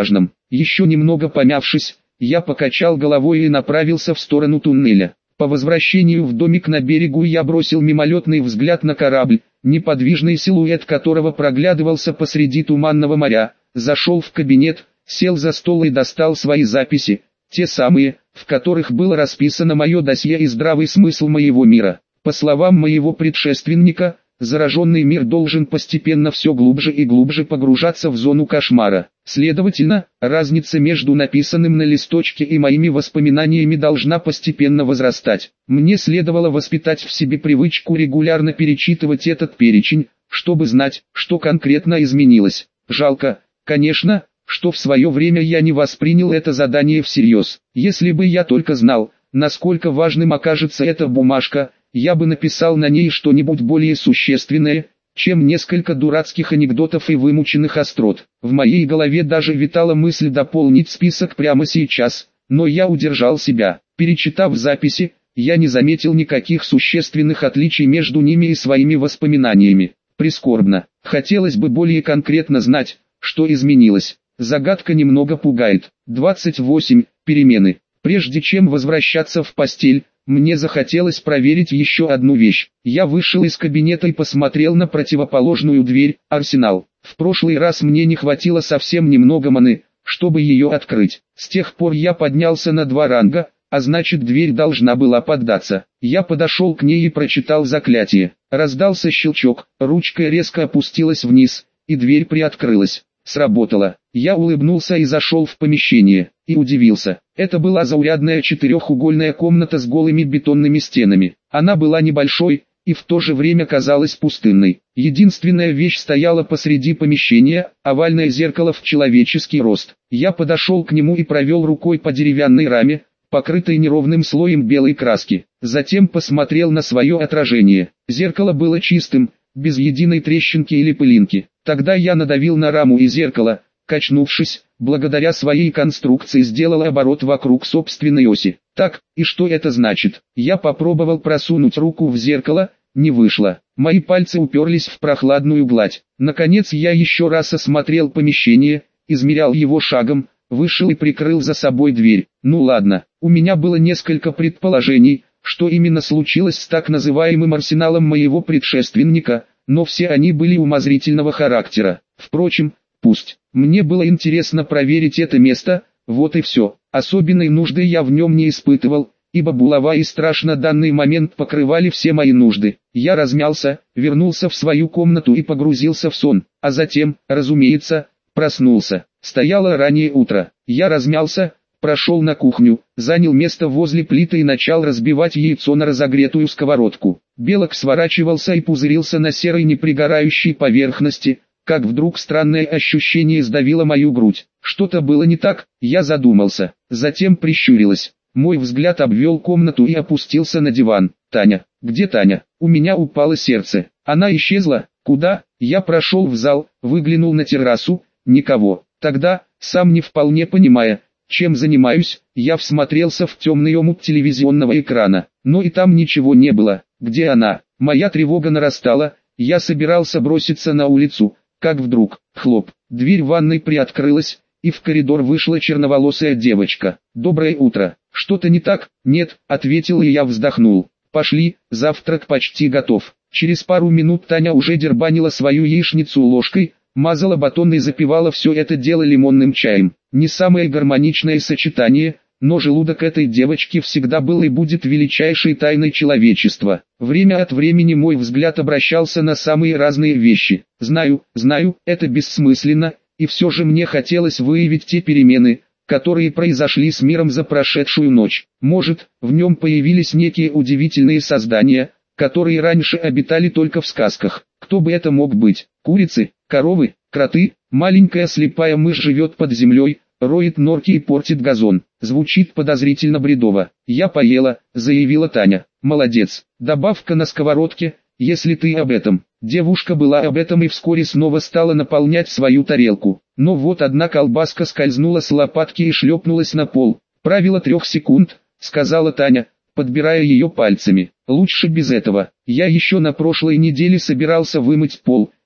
Еще немного помявшись, я покачал головой и направился в сторону туннеля. По возвращению в домик на берегу я бросил мимолетный взгляд на корабль, неподвижный силуэт которого проглядывался посреди туманного моря. Зашел в кабинет, сел за стол и достал свои записи, те самые, в которых было расписано мое досье и здравый смысл моего мира. По словам моего предшественника, зараженный мир должен постепенно все глубже и глубже погружаться в зону кошмара. Следовательно, разница между написанным на листочке и моими воспоминаниями должна постепенно возрастать. Мне следовало воспитать в себе привычку регулярно перечитывать этот перечень, чтобы знать, что конкретно изменилось. Жалко, конечно, что в свое время я не воспринял это задание всерьез. Если бы я только знал, насколько важным окажется эта бумажка, я бы написал на ней что-нибудь более существенное, чем несколько дурацких анекдотов и вымученных острот. В моей голове даже витала мысль дополнить список прямо сейчас, но я удержал себя. Перечитав записи, я не заметил никаких существенных отличий между ними и своими воспоминаниями. Прискорбно. Хотелось бы более конкретно знать, что изменилось. Загадка немного пугает. 28. Перемены. Прежде чем возвращаться в постель, мне захотелось проверить еще одну вещь. Я вышел из кабинета и посмотрел на противоположную дверь, арсенал. В прошлый раз мне не хватило совсем немного маны, чтобы ее открыть. С тех пор я поднялся на 2 ранга, а значит дверь должна была поддаться. Я подошел к ней и прочитал заклятие. Раздался щелчок, ручка резко опустилась вниз, и дверь приоткрылась. Сработало. Я улыбнулся и зашел в помещение, и удивился. Это была заурядная 4-угольная комната с голыми бетонными стенами. Она была небольшой, и в то же время казалась пустынной. Единственная вещь стояла посреди помещения, овальное зеркало в человеческий рост. Я подошел к нему и провел рукой по деревянной раме, покрытой неровным слоем белой краски. Затем посмотрел на свое отражение. Зеркало было чистым, без единой трещинки или пылинки. Тогда я надавил на раму и зеркало, качнувшись, благодаря своей конструкции сделал оборот вокруг собственной оси. Так, и что это значит? Я попробовал просунуть руку в зеркало, не вышло. Мои пальцы уперлись в прохладную гладь. Наконец я еще раз осмотрел помещение, измерял его шагом, вышел и прикрыл за собой дверь. Ну ладно, у меня было несколько предположений, что именно случилось с так называемым арсеналом моего предшественника, но все они были умозрительного характера. Впрочем, пусть. Мне было интересно проверить это место, вот и все. Особенной нужды я в нем не испытывал, ибо булава и страж на данный момент покрывали все мои нужды. Я размялся, вернулся в свою комнату и погрузился в сон, а затем, разумеется, проснулся. Стояло раннее утро. Я размялся, прошел на кухню, занял место возле плиты и начал разбивать яйцо на разогретую сковородку. Белок сворачивался и пузырился на серой непригорающей поверхности, как вдруг странное ощущение сдавило мою грудь. Что-то было не так, я задумался, затем прищурилась. Мой взгляд обвел комнату и опустился на диван. Таня, где Таня? У меня упало сердце. Она исчезла. Куда? Я прошел в зал, выглянул на террасу, никого. Тогда, сам не вполне понимая, чем занимаюсь, я всмотрелся в темный омут телевизионного экрана, но и там ничего не было. Где она? Моя тревога нарастала, я собирался броситься на улицу, как вдруг, хлоп, дверь ванной приоткрылась, и в коридор вышла черноволосая девочка. «Доброе утро. Что-то не так?» «Нет», — ответил и я вздохнул. «Пошли, завтрак почти готов». Через пару минут Таня уже дербанила свою яичницу ложкой, мазала батон и запивала все это дело лимонным чаем. Не самое гармоничное сочетание, но желудок этой девочки всегда был и будет величайшей тайной человечества. Время от времени мой взгляд обращался на самые разные вещи. Знаю, это бессмысленно, и все же мне хотелось выявить те перемены, которые произошли с миром за прошедшую ночь. Может, в нем появились некие удивительные создания, которые раньше обитали только в сказках. Кто бы это мог быть? Курицы, коровы, кроты, маленькая слепая мышь живет под землей, роет норки и портит газон. Звучит подозрительно бредово. «Я поела», — заявила Таня. «Молодец. Добавка на сковородке, если ты об этом». Девушка была об этом и вскоре снова стала наполнять свою тарелку. Но вот одна колбаска скользнула с лопатки и шлепнулась на пол. «Правило 3 секунд», — сказала Таня, подбирая ее пальцами. «Лучше без этого. Я еще на прошлой неделе собирался вымыть пол,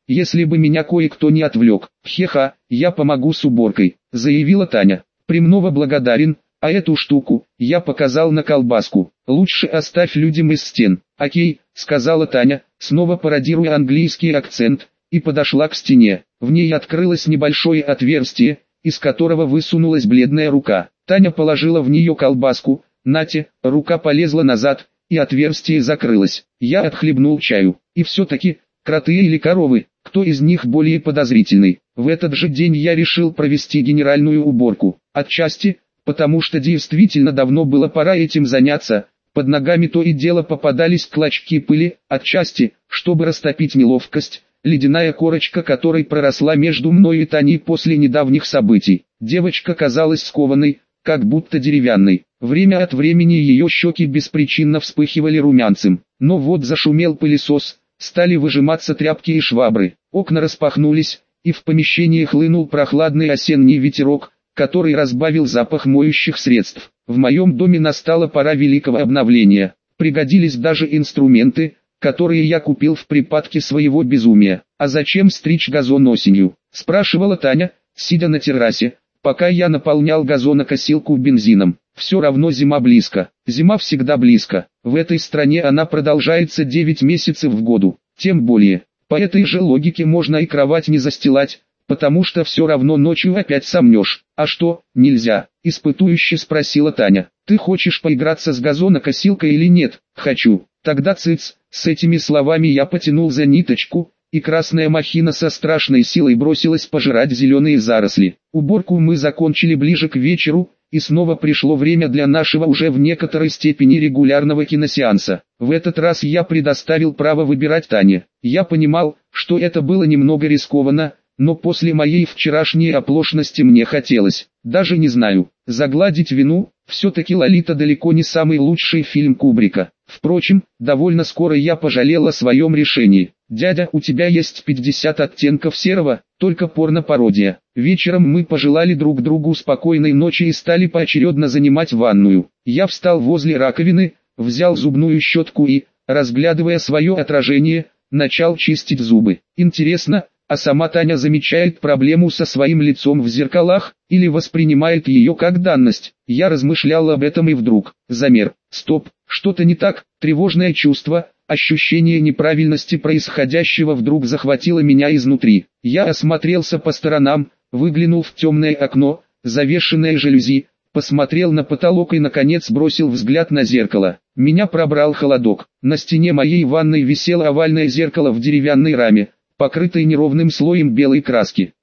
если бы меня кое-кто не отвлек. Хе-ха, я помогу с уборкой, заявила Таня. Премного благодарен, а эту штуку, я показал на колбаску, лучше оставь людям из стен. Окей, сказала Таня, снова пародируя английский акцент, и подошла к стене. В ней открылось небольшое отверстие, из которого высунулась бледная рука. Таня положила в нее колбаску, нате, рука полезла назад, и отверстие закрылось. Я отхлебнул чаю. И все-таки, кроты или коровы, кто из них более подозрительный? В этот же день я решил провести генеральную уборку. Отчасти, потому что действительно давно было пора этим заняться, под ногами то и дело попадались клочки пыли, отчасти, чтобы растопить неловкость, ледяная корочка которой проросла между мной и Таней после недавних событий. Девочка казалась скованной, как будто деревянной. Время от времени ее щеки беспричинно вспыхивали румянцем. Но вот зашумел пылесос, стали выжиматься тряпки и швабры. Окна распахнулись, и в помещении хлынул прохладный осенний ветерок, который разбавил запах моющих средств. В моем доме настала пора великого обновления. Пригодились даже инструменты, которые я купил в припадке своего безумия. «А зачем стричь газон осенью?» – спрашивала Таня, сидя на террасе, пока я наполнял газонокосилку бензином. «Все равно зима близко. Зима всегда близко. В этой стране она продолжается 9 месяцев в году. Тем более, по этой же логике можно и кровать не застилать, потому что все равно ночью опять сомнешь». «А что, нельзя?» – испытующе спросила Таня. «Ты хочешь поиграться с газонокосилкой или нет?» «Хочу». «Тогда цыц». С этими словами я потянул за ниточку, и красная махина со страшной силой бросилась пожирать зеленые заросли. Уборку мы закончили ближе к вечеру, и снова пришло время для нашего уже в некоторой степени регулярного киносеанса. В этот раз я предоставил право выбирать Тане. Я понимал, что это было немного рискованно, но после моей вчерашней оплошности мне хотелось, даже не знаю, загладить вину. Все-таки «Лолита» далеко не самый лучший фильм Кубрика. Впрочем, довольно скоро я пожалел о своем решении. «Дядя, у тебя есть 50 оттенков серого, только порно-пародия». Вечером мы пожелали друг другу спокойной ночи и стали поочередно занимать ванную. Я встал возле раковины, взял зубную щетку и, разглядывая свое отражение, начал чистить зубы. Интересно, а сама Таня замечает проблему со своим лицом в зеркалах, или воспринимает ее как данность? Я размышлял об этом и вдруг, замер. Стоп, что-то не так, тревожное чувство, ощущение неправильности происходящего вдруг захватило меня изнутри. Я осмотрелся по сторонам, выглянул в темное окно, завешенное жалюзи, посмотрел на потолок и наконец бросил взгляд на зеркало. Меня пробрал холодок. На стене моей ванной висело овальное зеркало в деревянной раме, покрытой неровным слоем белой краски.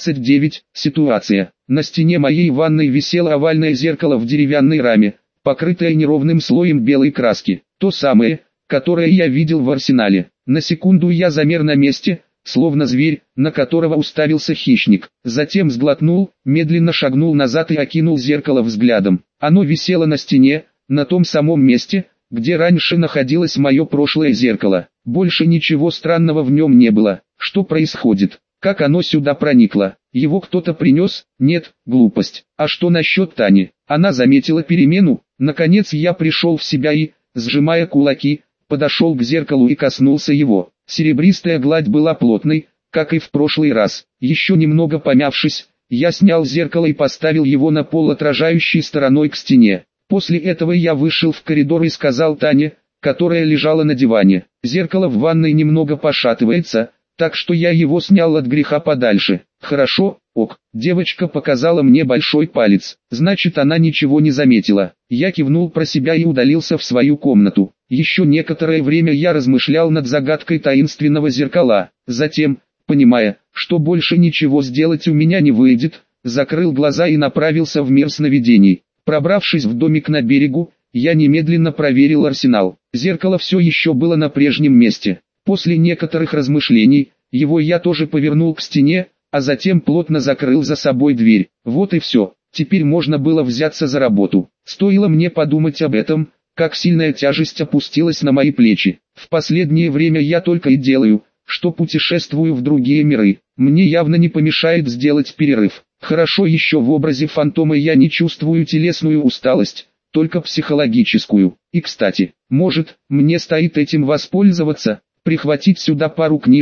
29. Ситуация. На стене моей ванной висело овальное зеркало в деревянной раме, покрытое неровным слоем белой краски. То самое, которое я видел в арсенале. На секунду я замер на месте, словно зверь, на которого уставился хищник. Затем сглотнул, медленно шагнул назад и окинул зеркало взглядом. Оно висело на стене, на том самом месте, где раньше находилось мое прошлое зеркало. Больше ничего странного в нем не было. Что происходит? Как оно сюда проникло? Его кто-то принес? Нет, глупость. А что насчет Тани? Она заметила перемену. Наконец я пришел в себя и, сжимая кулаки, подошел к зеркалу и коснулся его. Серебристая гладь была плотной, как и в прошлый раз. Еще немного помявшись, я снял зеркало и поставил его на пол отражающей стороной к стене. После этого я вышел в коридор и сказал Тане, которая лежала на диване: «Зеркало в ванной немного пошатывается, так что я его снял от греха подальше». «Хорошо, ок». Девочка показала мне большой палец. Значит, она ничего не заметила. Я кивнул про себя и удалился в свою комнату. Еще некоторое время я размышлял над загадкой таинственного зеркала. Затем, понимая, что больше ничего сделать у меня не выйдет, закрыл глаза и направился в мир сновидений. Пробравшись в домик на берегу, я немедленно проверил арсенал. Зеркало все еще было на прежнем месте. После некоторых размышлений, его я тоже повернул к стене, а затем плотно закрыл за собой дверь. Вот и все. Теперь можно было взяться за работу. Стоило мне подумать об этом, как сильная тяжесть опустилась на мои плечи. В последнее время я только и делаю, что путешествую в другие миры. Мне явно не помешает сделать перерыв. Хорошо еще в образе фантома я не чувствую телесную усталость, только психологическую. И кстати, может, мне стоит этим воспользоваться, прихватить сюда пару книжек,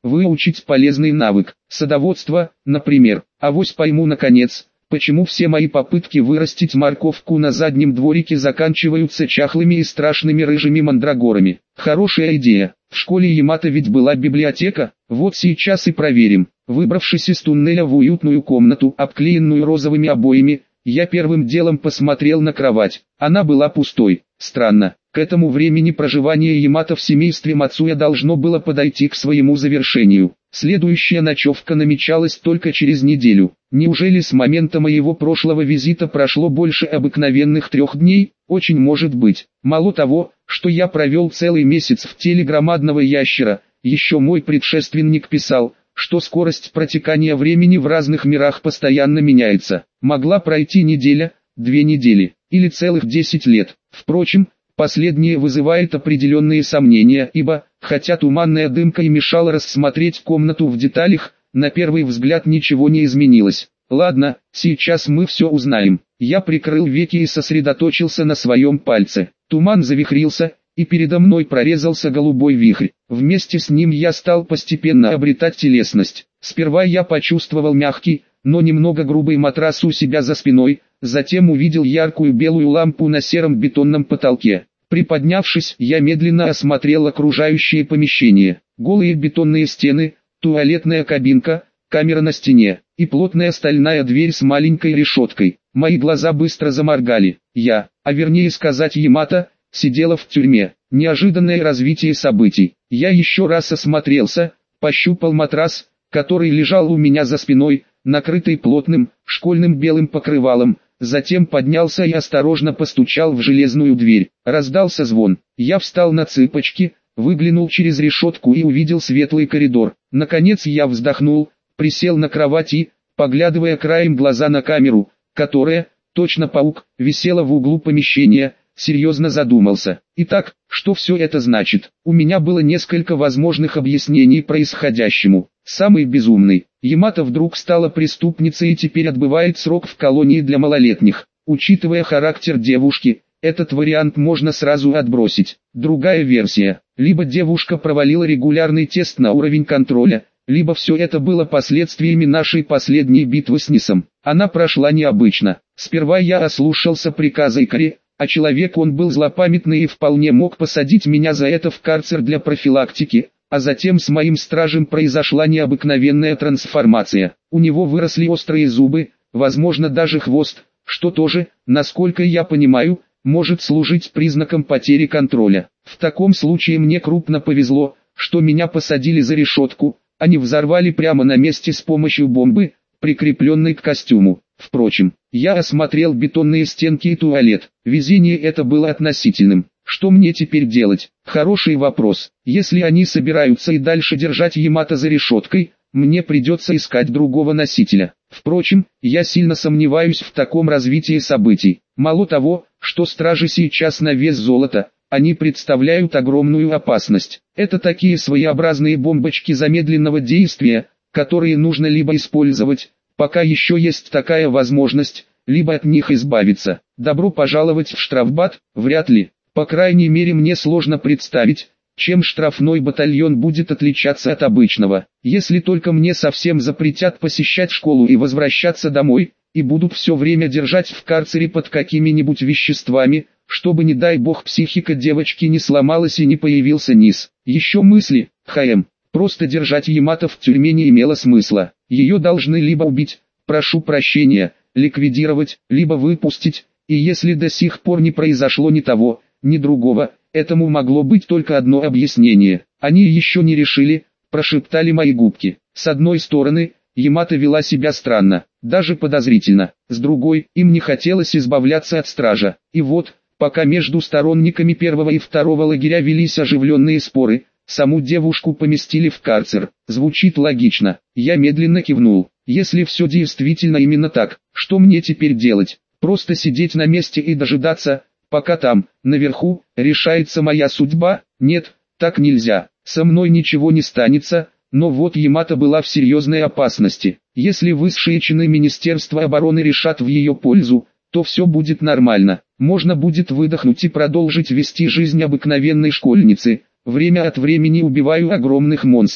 выучить полезный навык, садоводство, например. Авось пойму наконец, почему все мои попытки вырастить морковку на заднем дворике заканчиваются чахлыми и страшными рыжими мандрагорами. Хорошая идея. В школе Ямато ведь была библиотека, вот сейчас и проверим. Выбравшись из туннеля в уютную комнату, обклеенную розовыми обоями, я первым делом посмотрел на кровать. Она была пустой. Странно. К этому времени проживание Ямато в семействе Мацуя должно было подойти к своему завершению. Следующая ночевка намечалась только через неделю. Неужели с момента моего прошлого визита прошло больше обыкновенных 3 дней? Очень может быть. Мало того, что я провел целый месяц в теле громадного ящера, еще мой предшественник писал, что скорость протекания времени в разных мирах постоянно меняется. Могла пройти неделя, 2 недели, или целых 10 лет. Впрочем, последнее вызывает определенные сомнения, ибо, хотя туманная дымка и мешала рассмотреть комнату в деталях, на первый взгляд ничего не изменилось. Ладно, сейчас мы все узнаем. Я прикрыл веки и сосредоточился на своем пальце. Туман завихрился, и передо мной прорезался голубой вихрь. Вместе с ним я стал постепенно обретать телесность. Сперва я почувствовал мягкий, но немного грубый матрас у себя за спиной, затем увидел яркую белую лампу на сером бетонном потолке. Приподнявшись, я медленно осмотрел окружающее помещение. Голые бетонные стены, туалетная кабинка, камера на стене и плотная стальная дверь с маленькой решеткой. Мои глаза быстро заморгали. А вернее сказать Ямато, сидела в тюрьме. Неожиданное развитие событий. Я еще раз осмотрелся, пощупал матрас, который лежал у меня за спиной, накрытый плотным, школьным белым покрывалом, затем поднялся и осторожно постучал в железную дверь. Раздался звон. Я встал на цыпочки, выглянул через решетку и увидел светлый коридор. Наконец я вздохнул, присел на кровать и, поглядывая краем глаза на камеру, которая, точно паук, висела в углу помещения, серьезно задумался. Итак, что все это значит? У меня было несколько возможных объяснений происходящему. Самый безумный. Ямато вдруг стала преступницей и теперь отбывает срок в колонии для малолетних. Учитывая характер девушки, этот вариант можно сразу отбросить. Другая версия. Либо девушка провалила регулярный тест на уровень контроля, либо все это было последствиями нашей последней битвы с Нисом. Она прошла необычно. Сперва я ослушался приказа Икари, а человек он был злопамятный и вполне мог посадить меня за это в карцер для профилактики, а затем с моим стражем произошла необыкновенная трансформация. У него выросли острые зубы, возможно даже хвост, что тоже, насколько я понимаю, может служить признаком потери контроля. В таком случае мне крупно повезло, что меня посадили за решетку, а не взорвали прямо на месте с помощью бомбы, прикрепленной к костюму. Впрочем, я осмотрел бетонные стенки и туалет. Везение это было относительным. Что мне теперь делать? Хороший вопрос. Если они собираются и дальше держать Ямато за решеткой, мне придется искать другого носителя. Впрочем, я сильно сомневаюсь в таком развитии событий. Мало того, что стражи сейчас на вес золота, они представляют огромную опасность. Это такие своеобразные бомбочки замедленного действия, которые нужно либо использовать, пока еще есть такая возможность, либо от них избавиться. Добро пожаловать в штрафбат, вряд ли. По крайней мере мне сложно представить, чем штрафной батальон будет отличаться от обычного. Если только мне совсем запретят посещать школу и возвращаться домой, и будут все время держать в карцере под какими-нибудь веществами, чтобы не дай бог психика девочки не сломалась и не появился Низ. Еще мысли, просто держать Ямато в тюрьме не имело смысла. Ее должны либо убить, прошу прощения, ликвидировать, либо выпустить, и если до сих пор не произошло ни того, ни другого, этому могло быть только одно объяснение. Они еще не решили, прошептали мои губки. С одной стороны, Ямато вела себя странно, даже подозрительно. С другой, им не хотелось избавляться от стража. И вот, пока между сторонниками первого и второго лагеря велись оживленные споры, саму девушку поместили в карцер. Звучит логично. Я медленно кивнул. Если все действительно именно так, что мне теперь делать? Просто сидеть на месте и дожидаться, пока там, наверху, решается моя судьба? Нет, так нельзя. Со мной ничего не станется, но вот Ямато была в серьезной опасности. Если высшие чины Министерства обороны решат в ее пользу, то все будет нормально. Можно будет выдохнуть и продолжить вести жизнь обыкновенной школьницы. Время от времени убиваю огромных монстров.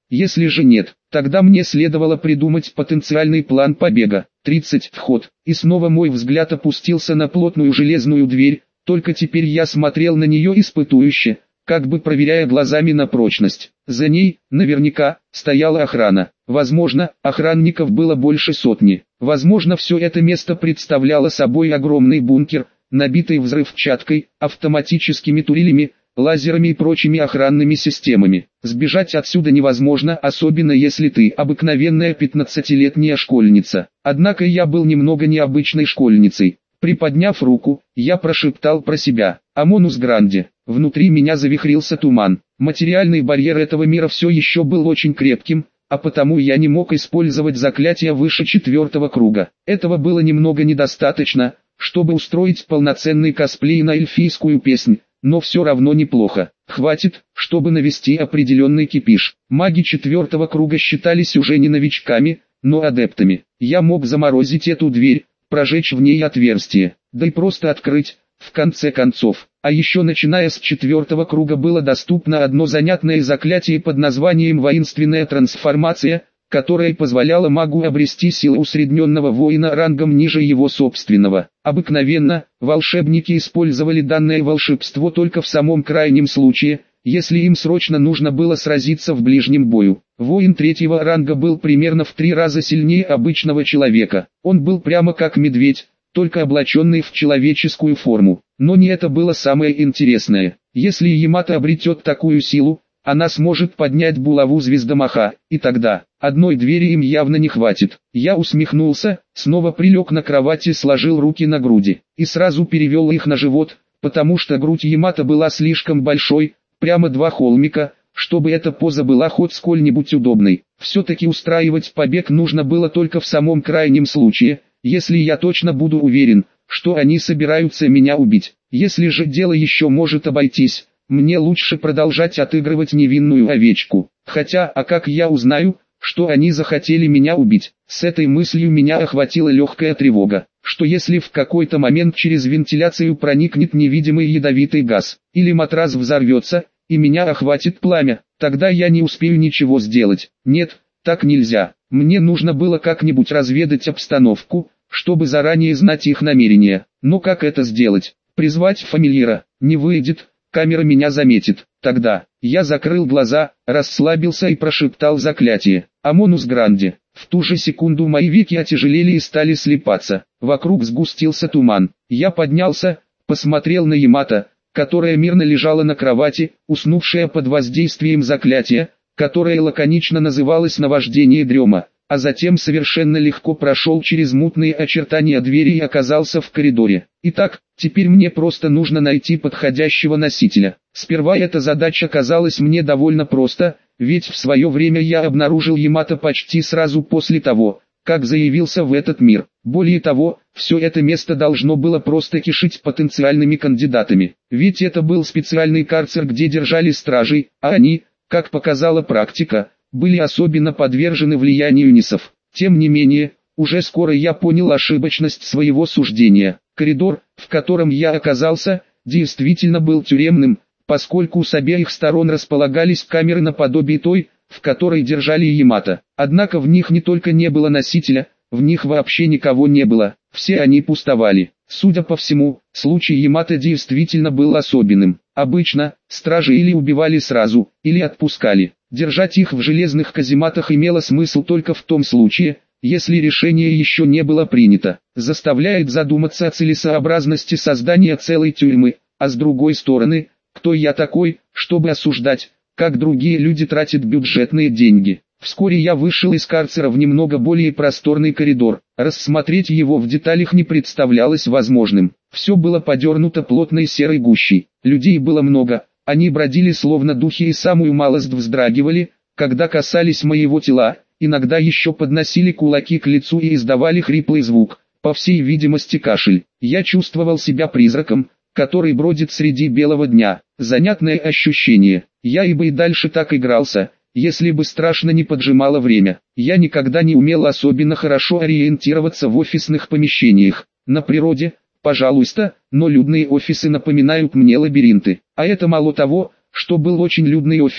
Если же нет, тогда мне следовало придумать потенциальный план побега. 30. Вход. И снова мой взгляд опустился на плотную железную дверь, только теперь я смотрел на нее испытующе, как бы проверяя глазами на прочность. За ней, наверняка, стояла охрана. Возможно, охранников было больше сотни. Возможно, все это место представляло собой огромный бункер, набитый взрывчаткой, автоматическими турелями, лазерами и прочими охранными системами. Сбежать отсюда невозможно, особенно если ты обыкновенная 15-летняя школьница. Однако я был немного необычной школьницей. Приподняв руку, я прошептал про себя «Амонус Гранди». Внутри меня завихрился туман. Материальный барьер этого мира все еще был очень крепким, а потому я не мог использовать заклятие выше 4-го круга. Этого было немного недостаточно, чтобы устроить полноценный косплей на эльфийскую песнь, но все равно неплохо. Хватит, чтобы навести определенный кипиш. Маги 4-го круга считались уже не новичками, но адептами. Я мог заморозить эту дверь, прожечь в ней отверстие, да и просто открыть, в конце концов. А еще начиная с 4-го круга было доступно одно занятное заклятие под названием «Воинственная трансформация», которое позволяло магу обрести силу усредненного воина рангом ниже его собственного. Обыкновенно, волшебники использовали данное волшебство только в самом крайнем случае, если им срочно нужно было сразиться в ближнем бою. Воин 3-го ранга был примерно в 3 раза сильнее обычного человека. Он был прямо как медведь, только облаченный в человеческую форму. Но не это было самое интересное. Если Ямато обретет такую силу, она сможет поднять булаву звездомаха, и тогда одной двери им явно не хватит. Я усмехнулся, снова прилег на кровати, сложил руки на груди и сразу перевел их на живот, потому что грудь Ямато была слишком большой, прямо 2 холмика, чтобы эта поза была хоть сколь-нибудь удобной. Все-таки устраивать побег нужно было только в самом крайнем случае, если я точно буду уверен, что они собираются меня убить. Если же дело еще может обойтись, мне лучше продолжать отыгрывать невинную овечку. Хотя, а как я узнаю, что они захотели меня убить? С этой мыслью меня охватила легкая тревога, что если в какой-то момент через вентиляцию проникнет невидимый ядовитый газ, или матрас взорвется, и меня охватит пламя, тогда я не успею ничего сделать. Нет, так нельзя. Мне нужно было как-нибудь разведать обстановку, чтобы заранее знать их намерения. Но как это сделать? Призвать фамильяра? Не выйдет. Камера меня заметит. Тогда я закрыл глаза, расслабился и прошептал заклятие «Амонус Гранди». В ту же секунду мои веки отяжелели и стали слипаться. Вокруг сгустился туман. Я поднялся, посмотрел на Ямато, которая мирно лежала на кровати, уснувшая под воздействием заклятия, которое лаконично называлось «Наваждение дрема», а затем совершенно легко прошел через мутные очертания двери и оказался в коридоре. Итак, теперь мне просто нужно найти подходящего носителя. Сперва эта задача казалась мне довольно просто, ведь в свое время я обнаружил Ямато почти сразу после того, как заявился в этот мир. Более того, все это место должно было просто кишить потенциальными кандидатами. Ведь это был специальный карцер, где держали стражей, а они, как показала практика, были особенно подвержены влиянию нисов. Тем не менее, уже скоро я понял ошибочность своего суждения. Коридор, в котором я оказался, действительно был тюремным, поскольку с обеих сторон располагались камеры наподобие той, в которой держали Ямато. Однако в них не только не было носителя, в них вообще никого не было, все они пустовали. Судя по всему, случай Ямато действительно был особенным. Обычно, стражи или убивали сразу, или отпускали. Держать их в железных казематах имело смысл только в том случае, если решение еще не было принято. Заставляет задуматься о целесообразности создания целой тюрьмы, а с другой стороны, кто я такой, чтобы осуждать, как другие люди тратят бюджетные деньги. Вскоре я вышел из карцера в немного более просторный коридор. Рассмотреть его в деталях не представлялось возможным. Все было подернуто плотной серой гущей. Людей было много, они бродили словно духи и самую малость вздрагивали, когда касались моего тела, иногда еще подносили кулаки к лицу и издавали хриплый звук, по всей видимости кашель. Я чувствовал себя призраком, который бродит среди белого дня. Занятное ощущение. Я бы и дальше так игрался, если бы страшно не поджимало время. Я никогда не умел особенно хорошо ориентироваться в офисных помещениях. На природе, пожалуйста, но людные офисы напоминают мне лабиринты. А это мало того, что был очень людный офис,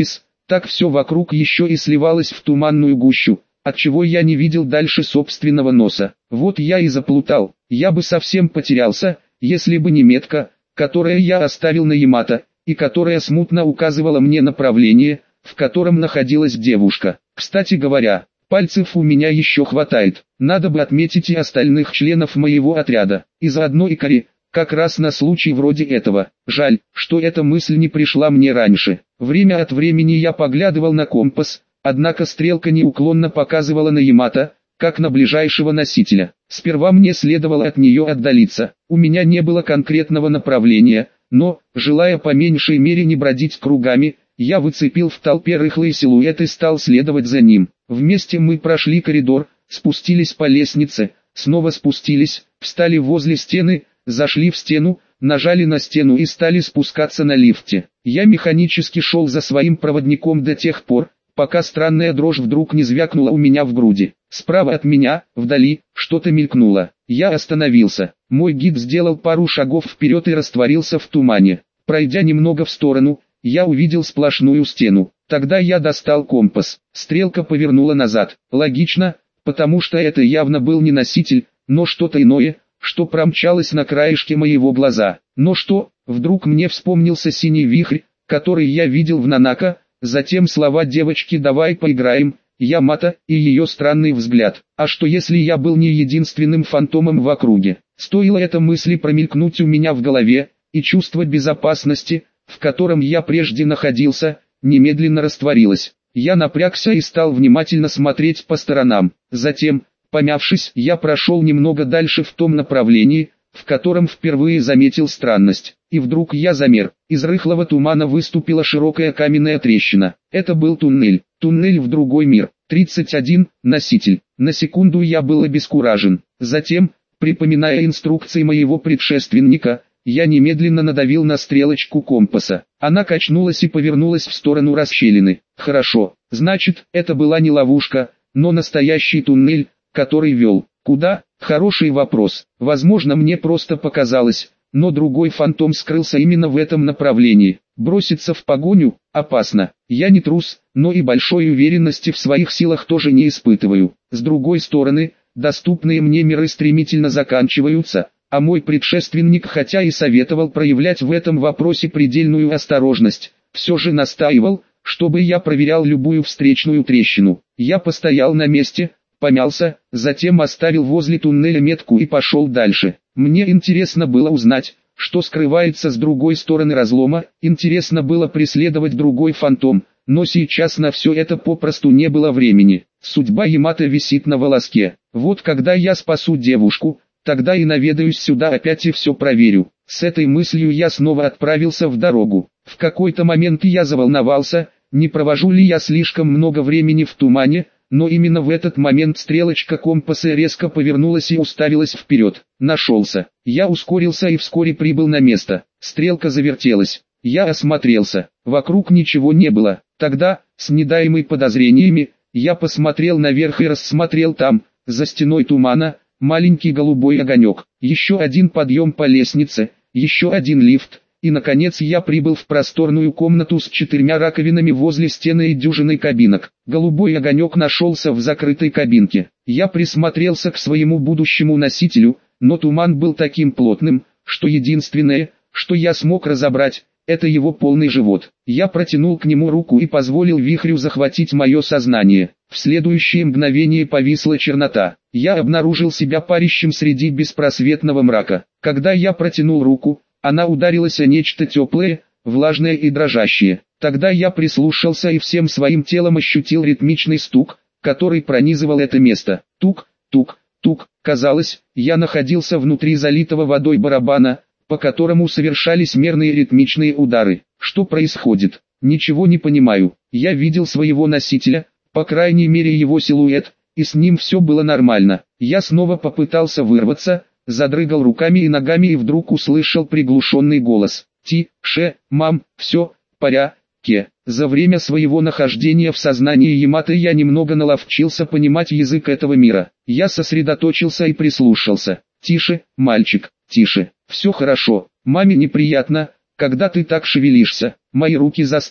Так все вокруг еще и сливалось в туманную гущу, отчего я не видел дальше собственного носа. Вот я и заплутал, я бы совсем потерялся, если бы не метка, которую я оставил на Ямато, и которая смутно указывала мне направление, в котором находилась девушка. Кстати говоря, пальцев у меня еще хватает, надо бы отметить и остальных членов моего отряда, и заодно и Кори, как раз на случай вроде этого. Жаль, что эта мысль не пришла мне раньше. Время от времени я поглядывал на компас, однако стрелка неуклонно показывала на Ямато, как на ближайшего носителя. Сперва мне следовало от нее отдалиться, у меня не было конкретного направления, но, желая по меньшей мере не бродить кругами, я выцепил в толпе рыхлый силуэт и стал следовать за ним. Вместе мы прошли коридор, спустились по лестнице, снова спустились, встали возле стены, зашли в стену, нажали на стену и стали спускаться на лифте. Я механически шел за своим проводником до тех пор, пока странная дрожь вдруг не звякнула у меня в груди. Справа от меня, вдали, что-то мелькнуло. Я остановился. Мой гид сделал пару шагов вперед и растворился в тумане. Пройдя немного в сторону, я увидел сплошную стену. Тогда я достал компас. Стрелка повернула назад. Логично, потому что это явно был не носитель, но что-то иное, что промчалось на краешке моего глаза. Но что? Вдруг мне вспомнился синий вихрь, который я видел в Нанако, затем слова девочки «давай поиграем», Ямато и ее странный взгляд. А что если я был не единственным фантомом в округе? Стоило этой мысли промелькнуть у меня в голове, и чувство безопасности, в котором я прежде находился, немедленно растворилось. Я напрягся и стал внимательно смотреть по сторонам. Затем, помявшись, я прошел немного дальше в том направлении, в котором впервые заметил странность. И вдруг я замер. Из рыхлого тумана выступила широкая каменная трещина. Это был туннель. Туннель в другой мир. 31. Носитель. На секунду я был обескуражен. Затем, припоминая инструкции моего предшественника, я немедленно надавил на стрелочку компаса. Она качнулась и повернулась в сторону расщелины. Хорошо, значит, это была не ловушка, но настоящий туннель, который вел. Куда? Хороший вопрос. Возможно, мне просто показалось, но другой фантом скрылся именно в этом направлении. Броситься в погоню опасно. Я не трус, но и большой уверенности в своих силах тоже не испытываю. С другой стороны, доступные мне миры стремительно заканчиваются, а мой предшественник, хотя и советовал проявлять в этом вопросе предельную осторожность, все же настаивал, чтобы я проверял любую встречную трещину. Я постоял на месте, помялся, затем оставил возле туннеля метку и пошел дальше. Мне интересно было узнать, что скрывается с другой стороны разлома, интересно было преследовать другой фантом, но сейчас на все это попросту не было времени. Судьба Ямато висит на волоске. Вот когда я спасу девушку, тогда и наведаюсь сюда опять и все проверю. С этой мыслью я снова отправился в дорогу. В какой-то момент я заволновался, не провожу ли я слишком много времени в тумане, но именно в этот момент стрелочка компаса резко повернулась и уставилась вперед. Нашелся. Я ускорился и вскоре прибыл на место. Стрелка завертелась. Я осмотрелся. Вокруг ничего не было. Тогда, с недаемой подозрениями, я посмотрел наверх и рассмотрел там, за стеной тумана, маленький голубой огонек. Еще один подъем по лестнице, еще один лифт. И наконец я прибыл в просторную комнату с 4 раковинами возле стены и дюжиной кабинок. Голубой огонек нашелся в закрытой кабинке. Я присмотрелся к своему будущему носителю, но туман был таким плотным, что единственное, что я смог разобрать, это его полный живот. Я протянул к нему руку и позволил вихрю захватить мое сознание. В следующее мгновение повисла чернота. Я обнаружил себя парящим среди беспросветного мрака. Когда я протянул руку, она ударилась о нечто теплое, влажное и дрожащее. Тогда я прислушался и всем своим телом ощутил ритмичный стук, который пронизывал это место. Тук, тук, тук. Казалось, я находился внутри залитого водой барабана, по которому совершались мерные ритмичные удары. Что происходит? Ничего не понимаю. Я видел своего носителя, по крайней мере его силуэт, и с ним все было нормально. Я снова попытался вырваться, задрыгал руками и ногами и вдруг услышал приглушенный голос. «Ти-ше, мам, все, порядке». За время своего нахождения в сознании Ямато я немного наловчился понимать язык этого мира. Я сосредоточился и прислушался. «Тише, мальчик, тише, все хорошо, маме неприятно, когда ты так шевелишься». Мои руки застыли.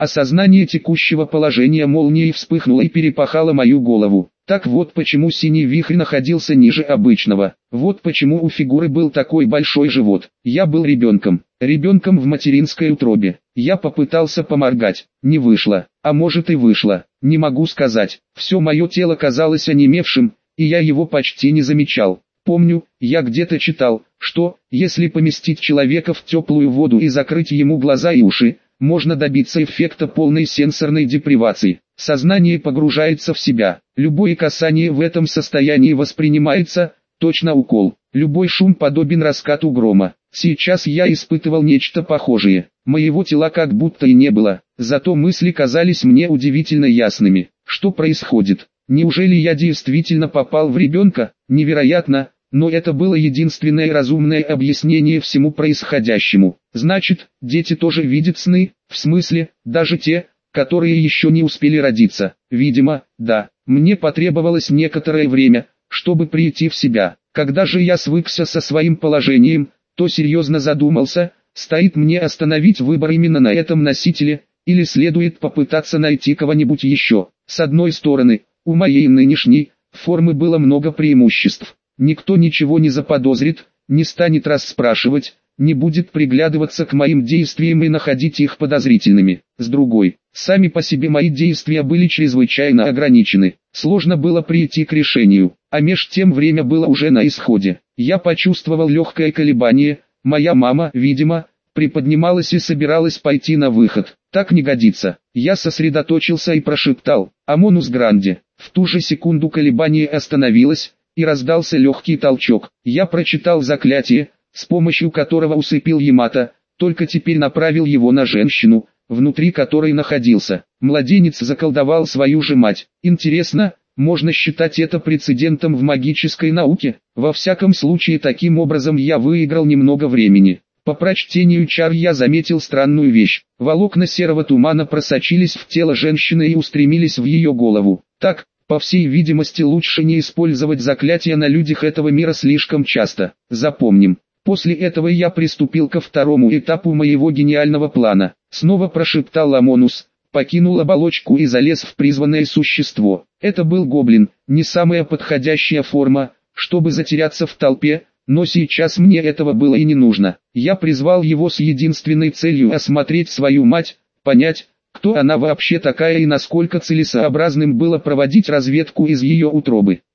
Осознание текущего положения молнией вспыхнуло и перепахало мою голову. Так вот почему синий вихрь находился ниже обычного. Вот почему у фигуры был такой большой живот. Я был ребенком. Ребенком в материнской утробе. Я попытался поморгать. Не вышло. А может и вышло. Не могу сказать. Все мое тело казалось онемевшим, и я его почти не замечал. Помню, я где-то читал, что, если поместить человека в теплую воду и закрыть ему глаза и уши, можно добиться эффекта полной сенсорной депривации. Сознание погружается в себя. Любое касание в этом состоянии воспринимается, точно укол. Любой шум подобен раскату грома. Сейчас я испытывал нечто похожее. Моего тела как будто и не было, зато мысли казались мне удивительно ясными. Что происходит? Неужели я действительно попал в ребенка? Невероятно, но это было единственное разумное объяснение всему происходящему. Значит, дети тоже видят сны, в смысле, даже те, которые еще не успели родиться. Видимо, да. Мне потребовалось некоторое время, чтобы прийти в себя. Когда же я свыкся со своим положением, то серьезно задумался, стоит мне остановить выбор именно на этом носителе, или следует попытаться найти кого-нибудь еще. С одной стороны, у моей нынешней формы было много преимуществ. Никто ничего не заподозрит, не станет расспрашивать, не будет приглядываться к моим действиям и находить их подозрительными. С другой, сами по себе мои действия были чрезвычайно ограничены. Сложно было прийти к решению, а меж тем время было уже на исходе. Я почувствовал легкое колебание, моя мама, видимо, приподнималась и собиралась пойти на выход. Так не годится. Я сосредоточился и прошептал «Амонус Гранде». В ту же секунду колебание остановилось, и раздался легкий толчок. Я прочитал заклятие, с помощью которого усыпил Ямато, только теперь направил его на женщину, внутри которой находился. Младенец заколдовал свою же мать. Интересно, можно считать это прецедентом в магической науке? Во всяком случае, таким образом я выиграл немного времени. По прочтению чар я заметил странную вещь. Волокна серого тумана просочились в тело женщины и устремились в ее голову. Так, по всей видимости, лучше не использовать заклятия на людях этого мира слишком часто. Запомним. После этого я приступил ко второму этапу моего гениального плана. Снова прошептал Амонус, покинул оболочку и залез в призванное существо. Это был гоблин, не самая подходящая форма, чтобы затеряться в толпе, но сейчас мне этого было и не нужно. Я призвал его с единственной целью осмотреть свою мать, понять, кто она вообще такая и насколько целесообразным было проводить разведку из ее утробы.